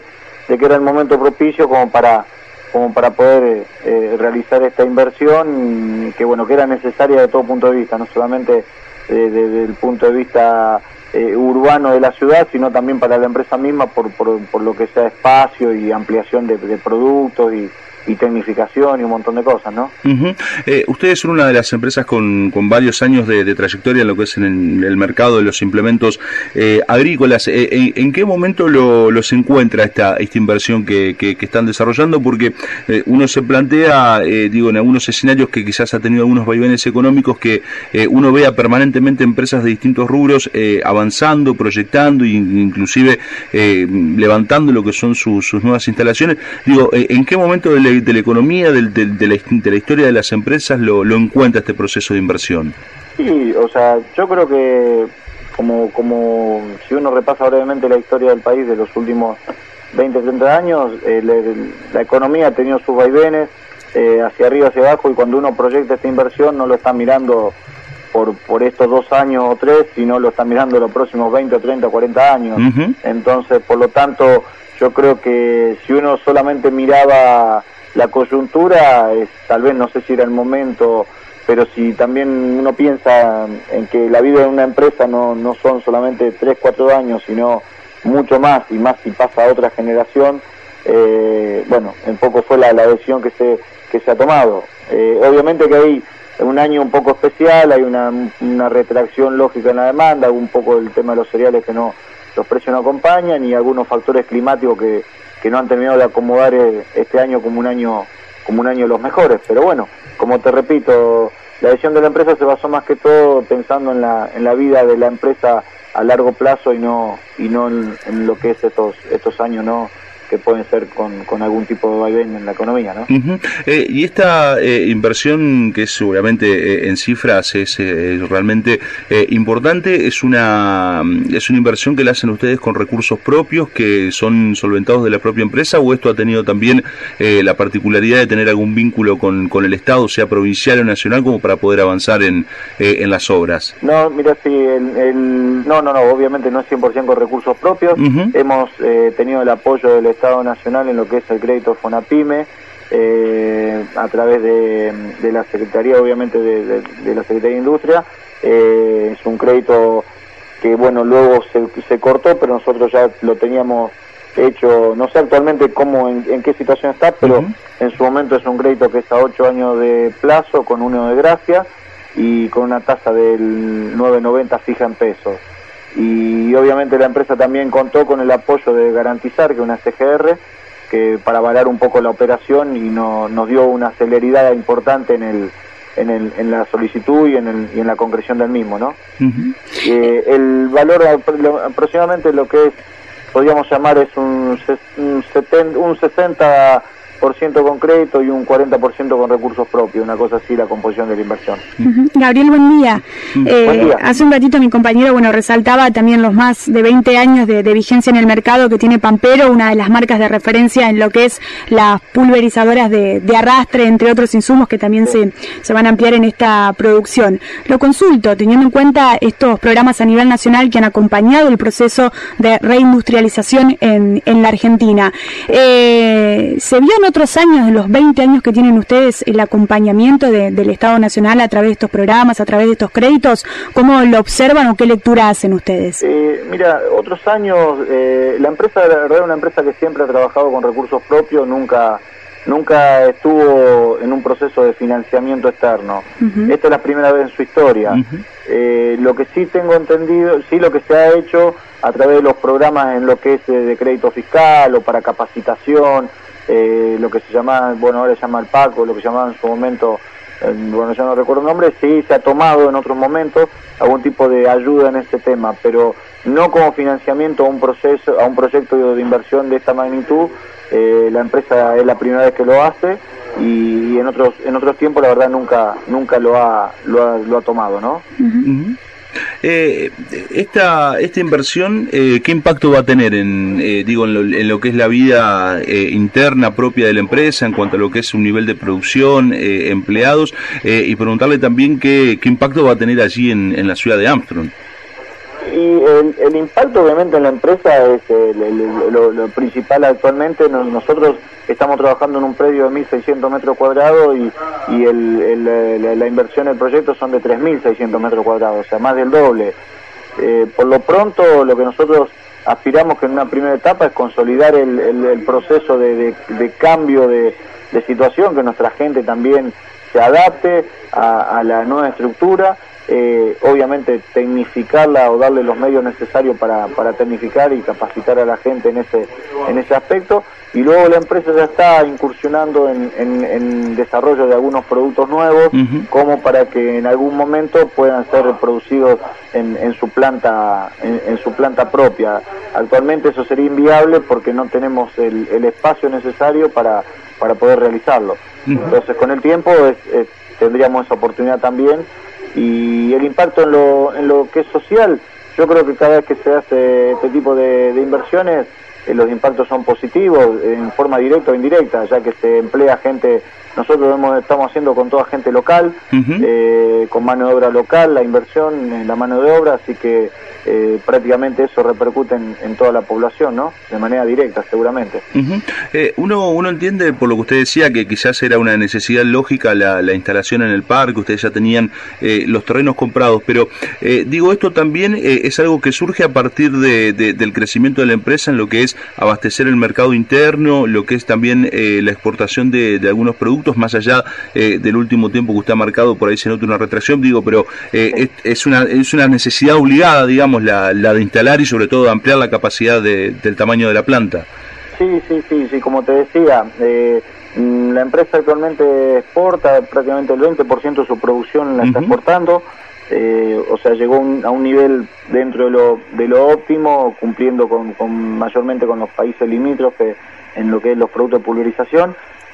de que era el momento propicio como para como para poder eh, realizar esta inversión, que bueno, que era necesaria de todo punto de vista, no solamente eh, desde el punto de vista eh, urbano de la ciudad, sino también para la empresa misma por, por, por lo que sea espacio y ampliación de, de productos y, y tecnificación y un montón de cosas, ¿no? Uh-huh. eh, ustedes son una de las empresas con, con varios años de, de trayectoria en lo que es en el, el mercado de los implementos eh, agrícolas. Eh, en, ¿En qué momento lo, los encuentra esta, esta inversión que, que, que están desarrollando? Porque eh, uno se plantea, eh, digo, en algunos escenarios que quizás ha tenido algunos vaivenes económicos, que eh, uno vea permanentemente empresas de distintos rubros eh, avanzando, proyectando e inclusive eh, levantando lo que son sus, sus nuevas instalaciones. Digo, eh, ¿en qué momento de la de la economía, de, de, de, la, de la historia de las empresas lo, lo encuentra este proceso de inversión? Sí, o sea, yo creo que como, como si uno repasa brevemente la historia del país de los últimos veinte, treinta años, eh, la, la economía ha tenido sus vaivenes eh, hacia arriba, hacia abajo, y cuando uno proyecta esta inversión no lo está mirando por, por estos dos años o tres, sino lo está mirando los próximos veinte, treinta, cuarenta años. Uh-huh. Entonces, por lo tanto, yo creo que si uno solamente miraba la coyuntura, es, tal vez no sé si era el momento, pero si también uno piensa en que la vida de una empresa no, no son solamente tres, cuatro años, sino mucho más, y más si pasa a otra generación, eh, bueno, un poco fue la, la decisión que se, que se ha tomado. Eh, obviamente que hay un año un poco especial, hay una, una retracción lógica en la demanda, un poco el tema de los cereales que no, los precios no acompañan, y algunos factores climáticos que que no han terminado de acomodar este año como un año como un año de los mejores. Pero bueno, como te repito, la decisión de la empresa se basó más que todo pensando en la en la vida de la empresa a largo plazo y no y no en, en lo que es estos estos años, ¿no?, que pueden ser con, con algún tipo de vaivén en la economía, ¿no? Uh-huh. Eh, y esta eh, inversión, que seguramente eh, en cifras es eh, realmente eh, importante, es una es una inversión que la hacen ustedes con recursos propios, que son solventados de la propia empresa, o esto ha tenido también eh, la particularidad de tener algún vínculo con, con el Estado, sea provincial o nacional, como para poder avanzar en, eh, en las obras? No, mira, sí, el, el, no, no, no, obviamente no es cien por ciento con recursos propios. Uh-huh. Hemos eh, tenido el apoyo del Estado Estado Nacional en lo que es el crédito FONAPYME, eh, a través de, de la Secretaría, obviamente de, de, de la Secretaría de Industria. Eh, es un crédito que, bueno, luego se, se cortó, pero nosotros ya lo teníamos hecho, no sé actualmente cómo, en, en qué situación está, pero uh-huh. en su momento es un crédito que es a ocho años de plazo, con uno de gracia y con una tasa del nueve noventa fija en pesos. Y obviamente la empresa también contó con el apoyo de Garantizar, que es una C G R, que para avalar un poco la operación, y no, nos dio una celeridad importante en el en, el, en la solicitud y en, el, y en la concreción del mismo, ¿no? Uh-huh. Eh, el valor aproximadamente lo que es, podríamos llamar, es un, un, setenta, un sesenta por ciento con crédito y un cuarenta por ciento con recursos propios, una cosa así, la composición de la inversión. Uh-huh. Gabriel, buen día. Uh-huh. Eh, buen día. Hace un ratito mi compañero, bueno, resaltaba también los más de veinte años de, de vigencia en el mercado que tiene Pampero, una de las marcas de referencia en lo que es las pulverizadoras de, de arrastre, entre otros insumos que también sí. se, se van a ampliar en esta producción. Lo consulto, teniendo en cuenta estos programas a nivel nacional que han acompañado el proceso de reindustrialización en, en la Argentina. Eh, ¿Se vio en otros años, de los veinte años que tienen ustedes, el acompañamiento de, del Estado Nacional a través de estos programas, a través de estos créditos? ¿Cómo lo observan o qué lectura hacen ustedes? Eh, mira, otros años, eh, la empresa, la verdad, es una empresa que siempre ha trabajado con recursos propios, nunca nunca estuvo en un proceso de financiamiento externo. Uh-huh. Esta es la primera vez en su historia. Uh-huh. Eh, lo que sí tengo entendido, sí lo que se ha hecho a través de los programas en lo que es de crédito fiscal o para capacitación, Eh, lo que se llama, bueno, ahora se llama el PACO, lo que se llamaba en su momento, eh, bueno, ya no recuerdo el nombre, sí se ha tomado en otros momentos algún tipo de ayuda en ese tema, pero no como financiamiento a un proceso, a un proyecto de inversión de esta magnitud. Eh, la empresa es la primera vez que lo hace, y, y en otros en otros tiempos la verdad nunca nunca lo ha lo ha, lo ha tomado, ¿no? Uh-huh. Uh-huh. Eh, esta esta inversión, eh, ¿qué impacto va a tener en eh, digo en lo, en lo que es la vida eh, interna propia de la empresa, en cuanto a lo que es un nivel de producción, eh, empleados, eh, y preguntarle también qué, qué impacto va a tener allí en, en la ciudad de Armstrong? Y el, el impacto obviamente en la empresa es el, el, lo, lo principal actualmente. Nosotros estamos trabajando en un predio de mil seiscientos metros cuadrados y, y el, el, la, la inversión del proyecto son de tres mil seiscientos metros cuadrados, o sea, más del doble. Eh, por lo pronto, lo que nosotros aspiramos que en una primera etapa es consolidar el, el, el proceso de, de, de cambio de, de situación, que nuestra gente también se adapte a, a la nueva estructura. Eh, obviamente tecnificarla o darle los medios necesarios para, para tecnificar y capacitar a la gente en ese en ese aspecto, y luego la empresa ya está incursionando en, en, en desarrollo de algunos productos nuevos, uh-huh. como para que en algún momento puedan ser producidos en, en su planta en, en su planta propia. Actualmente eso sería inviable porque no tenemos el, el espacio necesario para, para poder realizarlo. Uh-huh. Entonces con el tiempo es, es, tendríamos esa oportunidad también. Y el impacto en lo, en lo que es social, yo creo que cada vez que se hace este tipo de, de inversiones, eh, los impactos son positivos, en forma directa o indirecta, ya que se emplea gente. Nosotros hemos, estamos haciendo con toda gente local, uh-huh. eh, con mano de obra local, la inversión en la mano de obra, así que eh, prácticamente eso repercute en, en toda la población, ¿no? De manera directa, seguramente. Uh-huh. eh, uno, uno entiende, por lo que usted decía, que quizás era una necesidad lógica la, la instalación en el parque, ustedes ya tenían eh, los terrenos comprados, pero eh, digo, esto también eh, es algo que surge a partir de, de, del crecimiento de la empresa en lo que es abastecer el mercado interno, lo que es también eh, la exportación de, de algunos productos, más allá eh, del último tiempo que usted ha marcado, por ahí se nota una retracción, digo, pero eh, es, es una es una necesidad obligada, digamos, la, la de instalar y sobre todo de ampliar la capacidad de, del tamaño de la planta. Sí, sí, sí, sí, como te decía, eh, la empresa actualmente exporta prácticamente el veinte por ciento de su producción, la uh-huh. está exportando, eh, o sea, llegó un, a un nivel dentro de lo, de lo óptimo, cumpliendo con, con mayormente con los países limítrofes en lo que es los productos de pulverización.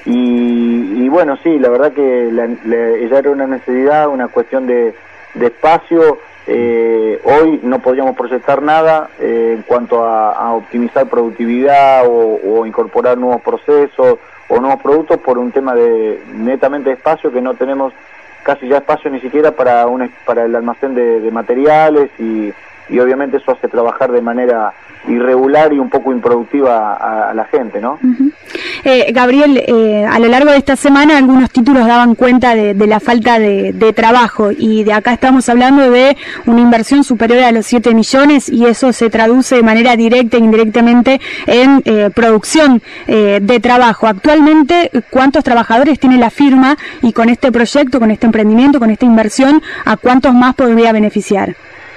Y, y bueno, sí, la verdad que la, la, ya era una necesidad, una cuestión de, de espacio. Eh, hoy no podríamos proyectar nada eh, en cuanto a, a optimizar productividad o, o incorporar nuevos procesos o nuevos productos por un tema de netamente de espacio, que no tenemos casi ya espacio ni siquiera para, un, para el almacén de, de materiales y, y obviamente eso hace trabajar de manera irregular y un poco improductiva a, a la gente, ¿no? Uh-huh. Eh, Gabriel, eh, a lo largo de esta semana algunos títulos daban cuenta de, de la falta de, de trabajo, y de acá estamos hablando de una inversión superior a los siete millones, y eso se traduce de manera directa e indirectamente en eh, producción eh, de trabajo. Actualmente, ¿cuántos trabajadores tiene la firma? Y con este proyecto, con este emprendimiento, con esta inversión, ¿a cuántos más podría beneficiar?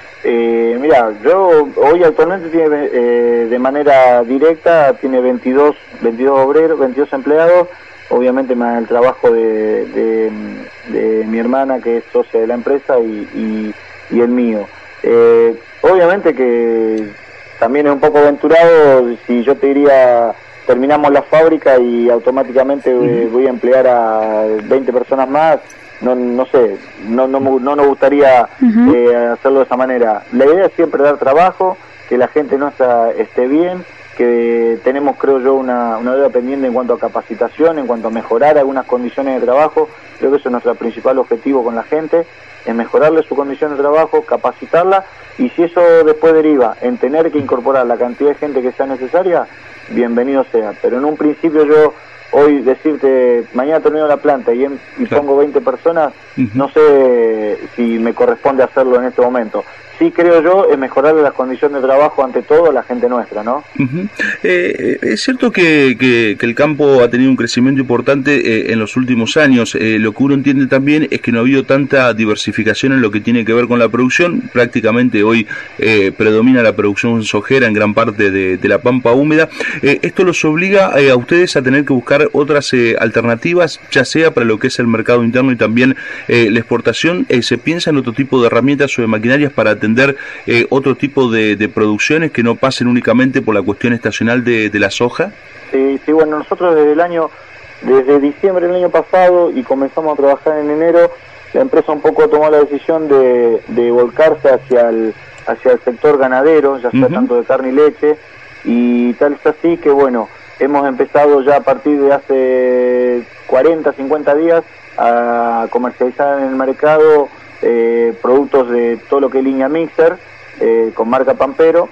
Eh, mira, yo hoy actualmente tiene eh, de manera directa tiene veintidós, veintidós obreros, veintidós empleados, obviamente más el trabajo de, de, de mi hermana, que es socia de la empresa, y, y, y el mío. Eh, obviamente que también es un poco aventurado si yo te diría terminamos la fábrica y automáticamente eh, voy a emplear a veinte personas más. No, no sé, no, no, no nos gustaría uh-huh. eh, hacerlo de esa manera. La idea es siempre dar trabajo, que la gente nuestra esté bien, que tenemos, creo yo, una, una deuda pendiente en cuanto a capacitación, en cuanto a mejorar algunas condiciones de trabajo. Creo que eso es nuestro principal objetivo con la gente, es mejorarle su condición de trabajo, capacitarla, y si eso después deriva en tener que incorporar la cantidad de gente que sea necesaria, bienvenido sea. Pero en un principio yo... Hoy decirte, mañana termino la planta y, en, y pongo veinte personas, uh-huh. no sé si me corresponde hacerlo en este momento. Sí, creo yo, es mejorarle las condiciones de trabajo ante todo a la gente nuestra, ¿no? Uh-huh. Eh, es cierto que, que, que el campo ha tenido un crecimiento importante eh, en los últimos años. Eh, lo que uno entiende también es que no ha habido tanta diversificación en lo que tiene que ver con la producción. Prácticamente hoy eh, predomina la producción sojera en gran parte de, de la pampa húmeda. Eh, esto los obliga eh, a ustedes a tener que buscar otras eh, alternativas, ya sea para lo que es el mercado interno y también eh, la exportación. Eh, ¿Se piensa en otro tipo de herramientas o de maquinarias para atender Eh, otro tipo de, de producciones que no pasen únicamente por la cuestión estacional de, de la soja? Sí, sí, bueno, nosotros desde el año, desde diciembre del año pasado y comenzamos a trabajar en enero, la empresa un poco tomó la decisión de, de volcarse hacia el, hacia el sector ganadero, ya sea uh-huh. tanto de carne y leche, y tal es así que bueno, hemos empezado ya a partir de hace cuarenta, cincuenta días a comercializar en el mercado Eh, productos de todo lo que es línea mixer, eh, con marca Pampero,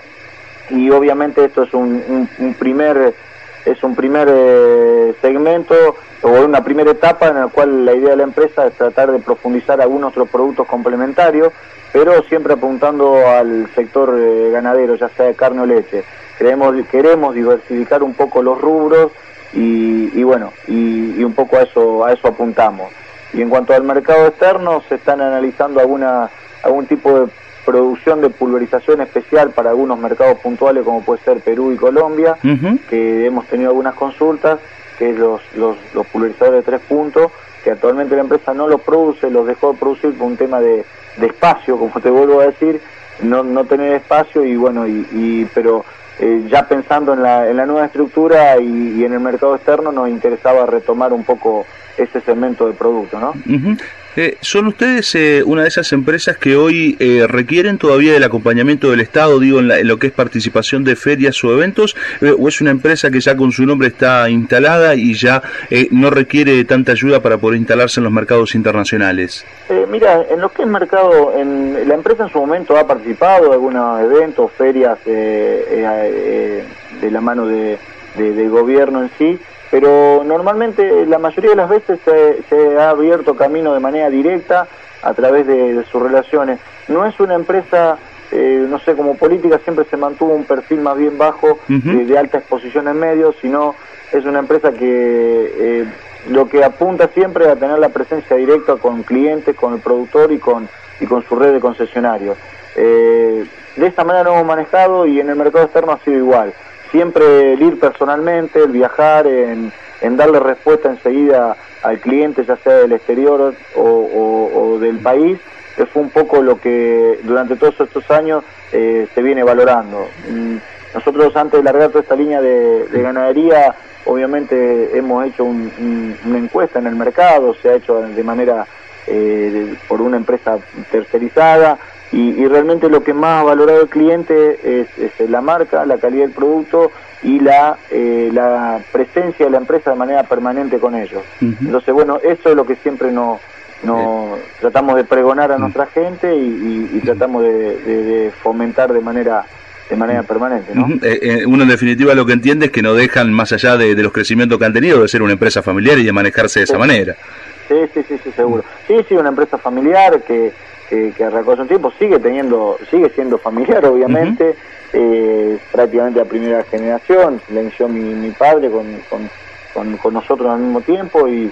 y obviamente esto es un, un, un primer es un primer eh, segmento o una primera etapa en la cual la idea de la empresa es tratar de profundizar algunos otros productos complementarios, pero siempre apuntando al sector eh, ganadero, ya sea de carne o leche. Queremos, queremos diversificar un poco los rubros y, y bueno, y, y un poco a eso, a eso apuntamos. Y en cuanto al mercado externo, se están analizando alguna, algún tipo de producción de pulverización especial para algunos mercados puntuales, como puede ser Perú y Colombia, uh-huh. que hemos tenido algunas consultas, que es los, los, los pulverizadores de tres puntos, que actualmente la empresa no los produce, los dejó de producir por un tema de, de espacio, como te vuelvo a decir, no, no tener espacio, y bueno, y, y pero eh, ya pensando en la, en la nueva estructura y, y en el mercado externo, nos interesaba retomar un poco ese segmento de producto, ¿no? Uh-huh. Eh, ¿Son ustedes eh, una de esas empresas que hoy eh, requieren todavía del acompañamiento del Estado, digo, en, la, en lo que es participación de ferias o eventos, eh, o es una empresa que ya con su nombre está instalada y ya eh, no requiere tanta ayuda para poder instalarse en los mercados internacionales? Eh, mira, en lo que es mercado, en, la empresa en su momento ha participado de algunos eventos, ferias eh, eh, eh, de la mano de, de, del gobierno en sí, pero normalmente la mayoría de las veces se, se ha abierto camino de manera directa a través de, de sus relaciones. No es una empresa, eh, no sé, como política siempre se mantuvo un perfil más bien bajo, uh-huh. de, de alta exposición en medios, sino es una empresa que eh, lo que apunta siempre es a tener la presencia directa con clientes, con el productor y con, y con su red de concesionarios. Eh, de esta manera lo hemos manejado, y en el mercado externo ha sido igual. Siempre el ir personalmente, el viajar, en, en darle respuesta enseguida al cliente, ya sea del exterior o, o, o del país, que fue un poco lo que durante todos estos años eh, se viene valorando. Nosotros, antes de largar toda esta línea de, de ganadería, obviamente hemos hecho un, un, una encuesta en el mercado, se ha hecho de manera eh, de, por una empresa tercerizada, Y, y realmente lo que más ha valorado el cliente es, es la marca, la calidad del producto y la eh, la presencia de la empresa de manera permanente con ellos. Uh-huh. Entonces, bueno, eso es lo que siempre nos no, tratamos de pregonar a nuestra gente y, y, y tratamos de, de, de fomentar de manera de manera permanente, ¿no? Uh-huh. eh, eh, uno en definitiva lo que entiende es que no dejan, más allá de, de los crecimientos que han tenido, de ser una empresa familiar y de manejarse de sí. esa manera. Sí, sí, sí, sí, seguro. Sí, sí, una empresa familiar que que, que arrancó hace un tiempo, sigue teniendo, sigue siendo familiar, obviamente, uh-huh. eh, prácticamente la primera generación, la inició mi, mi padre con, con, con, con nosotros al mismo tiempo, y,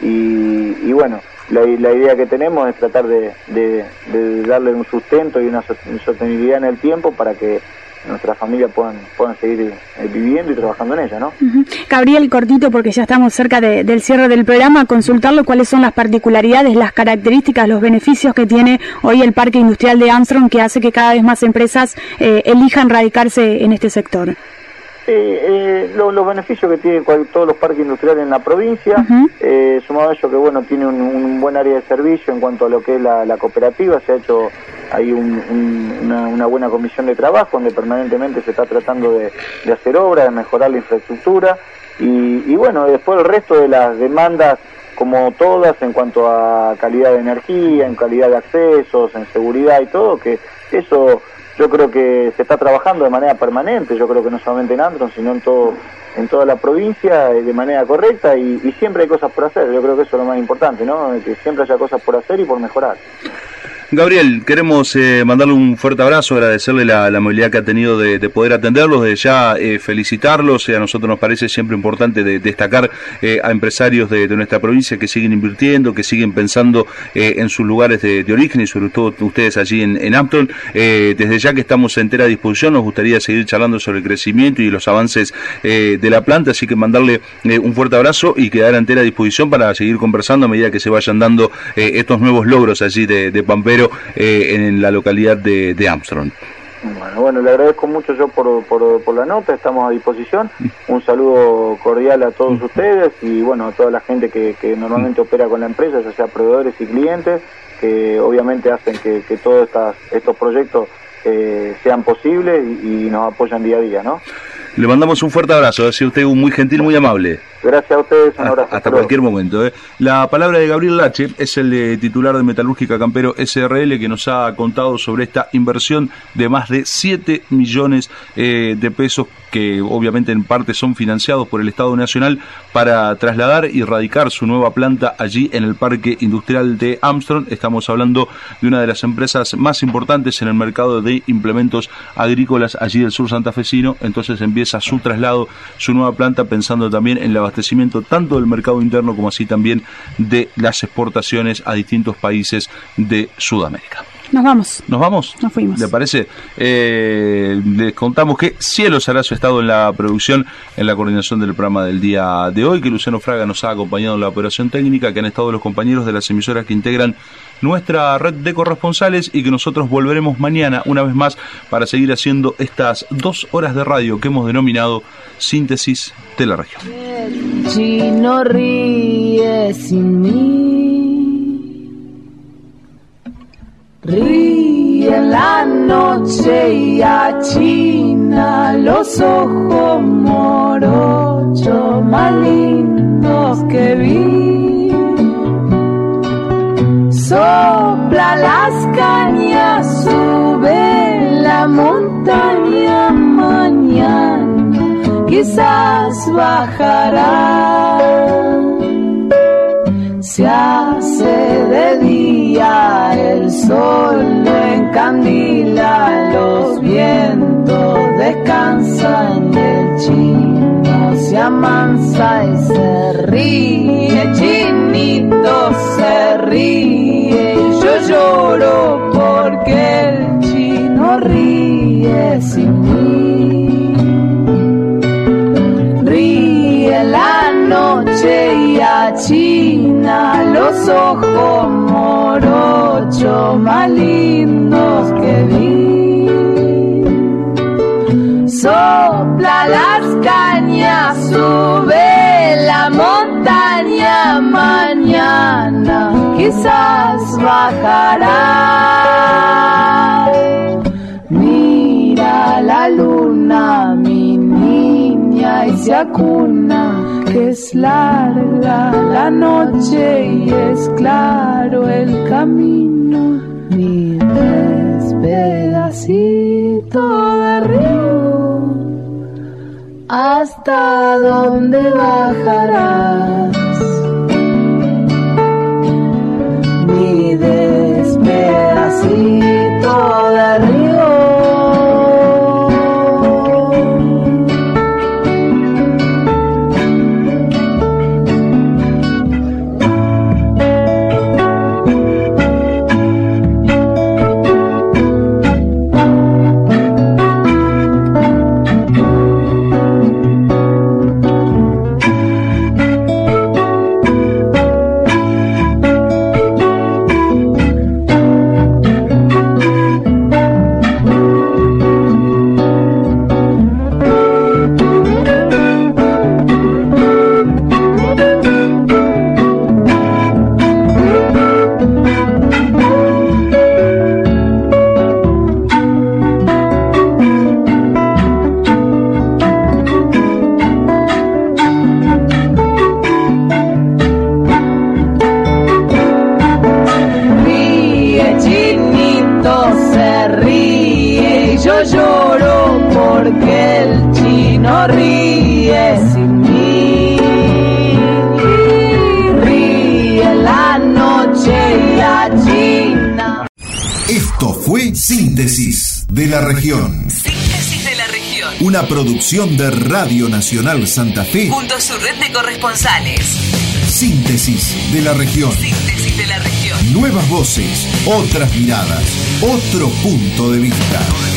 y, y bueno, la, la idea que tenemos es tratar de, de, de darle un sustento y una sostenibilidad en el tiempo para que nuestras familias puedan, puedan seguir eh, viviendo y trabajando en ella, ¿no? Uh-huh. Gabriel, cortito, porque ya estamos cerca de, del cierre del programa, consultarlo cuáles son las particularidades, las características, los beneficios que tiene hoy el Parque Industrial de Armstrong, que hace que cada vez más empresas eh, elijan radicarse en este sector. Sí, eh, lo, los beneficios que tienen todos los parques industriales en la provincia, uh-huh. eh, sumado a ello que bueno, tiene un, un buen área de servicio en cuanto a lo que es la, la cooperativa, se ha hecho ahí un, un, una, una buena comisión de trabajo donde permanentemente se está tratando de, de hacer obras, de mejorar la infraestructura, y, y bueno, después el resto de las demandas, como todas, en cuanto a calidad de energía, en calidad de accesos, en seguridad y todo, que eso yo creo que se está trabajando de manera permanente, yo creo que no solamente en Armstrong, sino en todo en toda la provincia, de manera correcta, y, y siempre hay cosas por hacer. Yo creo que eso es lo más importante, ¿no? Que siempre haya cosas por hacer y por mejorar. Gabriel, queremos eh, mandarle un fuerte abrazo, agradecerle la, la amabilidad que ha tenido de, de poder atenderlos, de ya eh, felicitarlos. Eh, a nosotros nos parece siempre importante de, destacar eh, a empresarios de, de nuestra provincia que siguen invirtiendo, que siguen pensando eh, en sus lugares de, de origen, y sobre todo ustedes allí en, en Armstrong. Eh, desde ya que estamos a entera disposición, nos gustaría seguir charlando sobre el crecimiento y los avances eh, de la planta, así que mandarle eh, un fuerte abrazo y quedar a entera disposición para seguir conversando a medida que se vayan dando eh, estos nuevos logros allí de, de Pampero, Eh, en la localidad de, de Armstrong. Bueno, bueno, le agradezco mucho yo por, por, por la nota, estamos a disposición. Un saludo cordial a todos ustedes y bueno, a toda la gente que, que normalmente opera con la empresa, ya sea proveedores y clientes, que obviamente hacen que, que todos estas, estos proyectos eh, sean posibles y, y nos apoyan día a día, ¿no? Le mandamos un fuerte abrazo, ha sido usted muy gentil, muy amable. Gracias a ustedes, un abrazo. Hasta cualquier momento. ¿eh? La palabra de Gabriel Lache es el eh, titular de Metalúrgica Campero S R L, que nos ha contado sobre esta inversión de más de siete millones eh, de pesos, que obviamente en parte son financiados por el Estado Nacional, para trasladar y radicar su nueva planta allí en el Parque Industrial de Armstrong. Estamos hablando de una de las empresas más importantes en el mercado de implementos agrícolas allí del sur santafesino. Entonces empieza su traslado, su nueva planta, pensando también en el abastecimiento tanto del mercado interno como así también de las exportaciones a distintos países de Sudamérica. Nos vamos. ¿Nos vamos? Nos fuimos. ¿Le parece? Eh, les contamos que Cielo Sarazo ha estado en la producción, en la coordinación del programa del día de hoy, que Luciano Fraga nos ha acompañado en la operación técnica, que han estado los compañeros de las emisoras que integran nuestra red de corresponsales, y que nosotros volveremos mañana una vez más para seguir haciendo estas dos horas de radio que hemos denominado Síntesis de la Región. El chino ríe sin mí, ríe en la noche y achina los ojos morochos más lindos que vi. Sopla las cañas, sube la montaña mañana, quizás bajará. Se hace de día, el sol lo encandila, los vientos descansan, el chino se amansa y se ríe, chinito se ríe, yo lloro porque el chino ríe sin mí. Ríe la noche y achina los ojos morochos más lindos que vi. Sopla las cañas, sube la montaña mañana, quizás bajará. Mira la luna, mi niña, y se acuna, que es larga la noche y es claro el camino. Mi pedacito de río, ¿hasta dónde bajarás? Mi despedacito de río. Yo lloro porque el chino ríe sin mí. Ríe la noche y achina. Esto fue Síntesis de la Región. Síntesis de la Región. Una producción de Radio Nacional Santa Fe Junto a su red de corresponsales. Síntesis de la Región. Síntesis de la Región. Nuevas voces, otras miradas, otro punto de vista.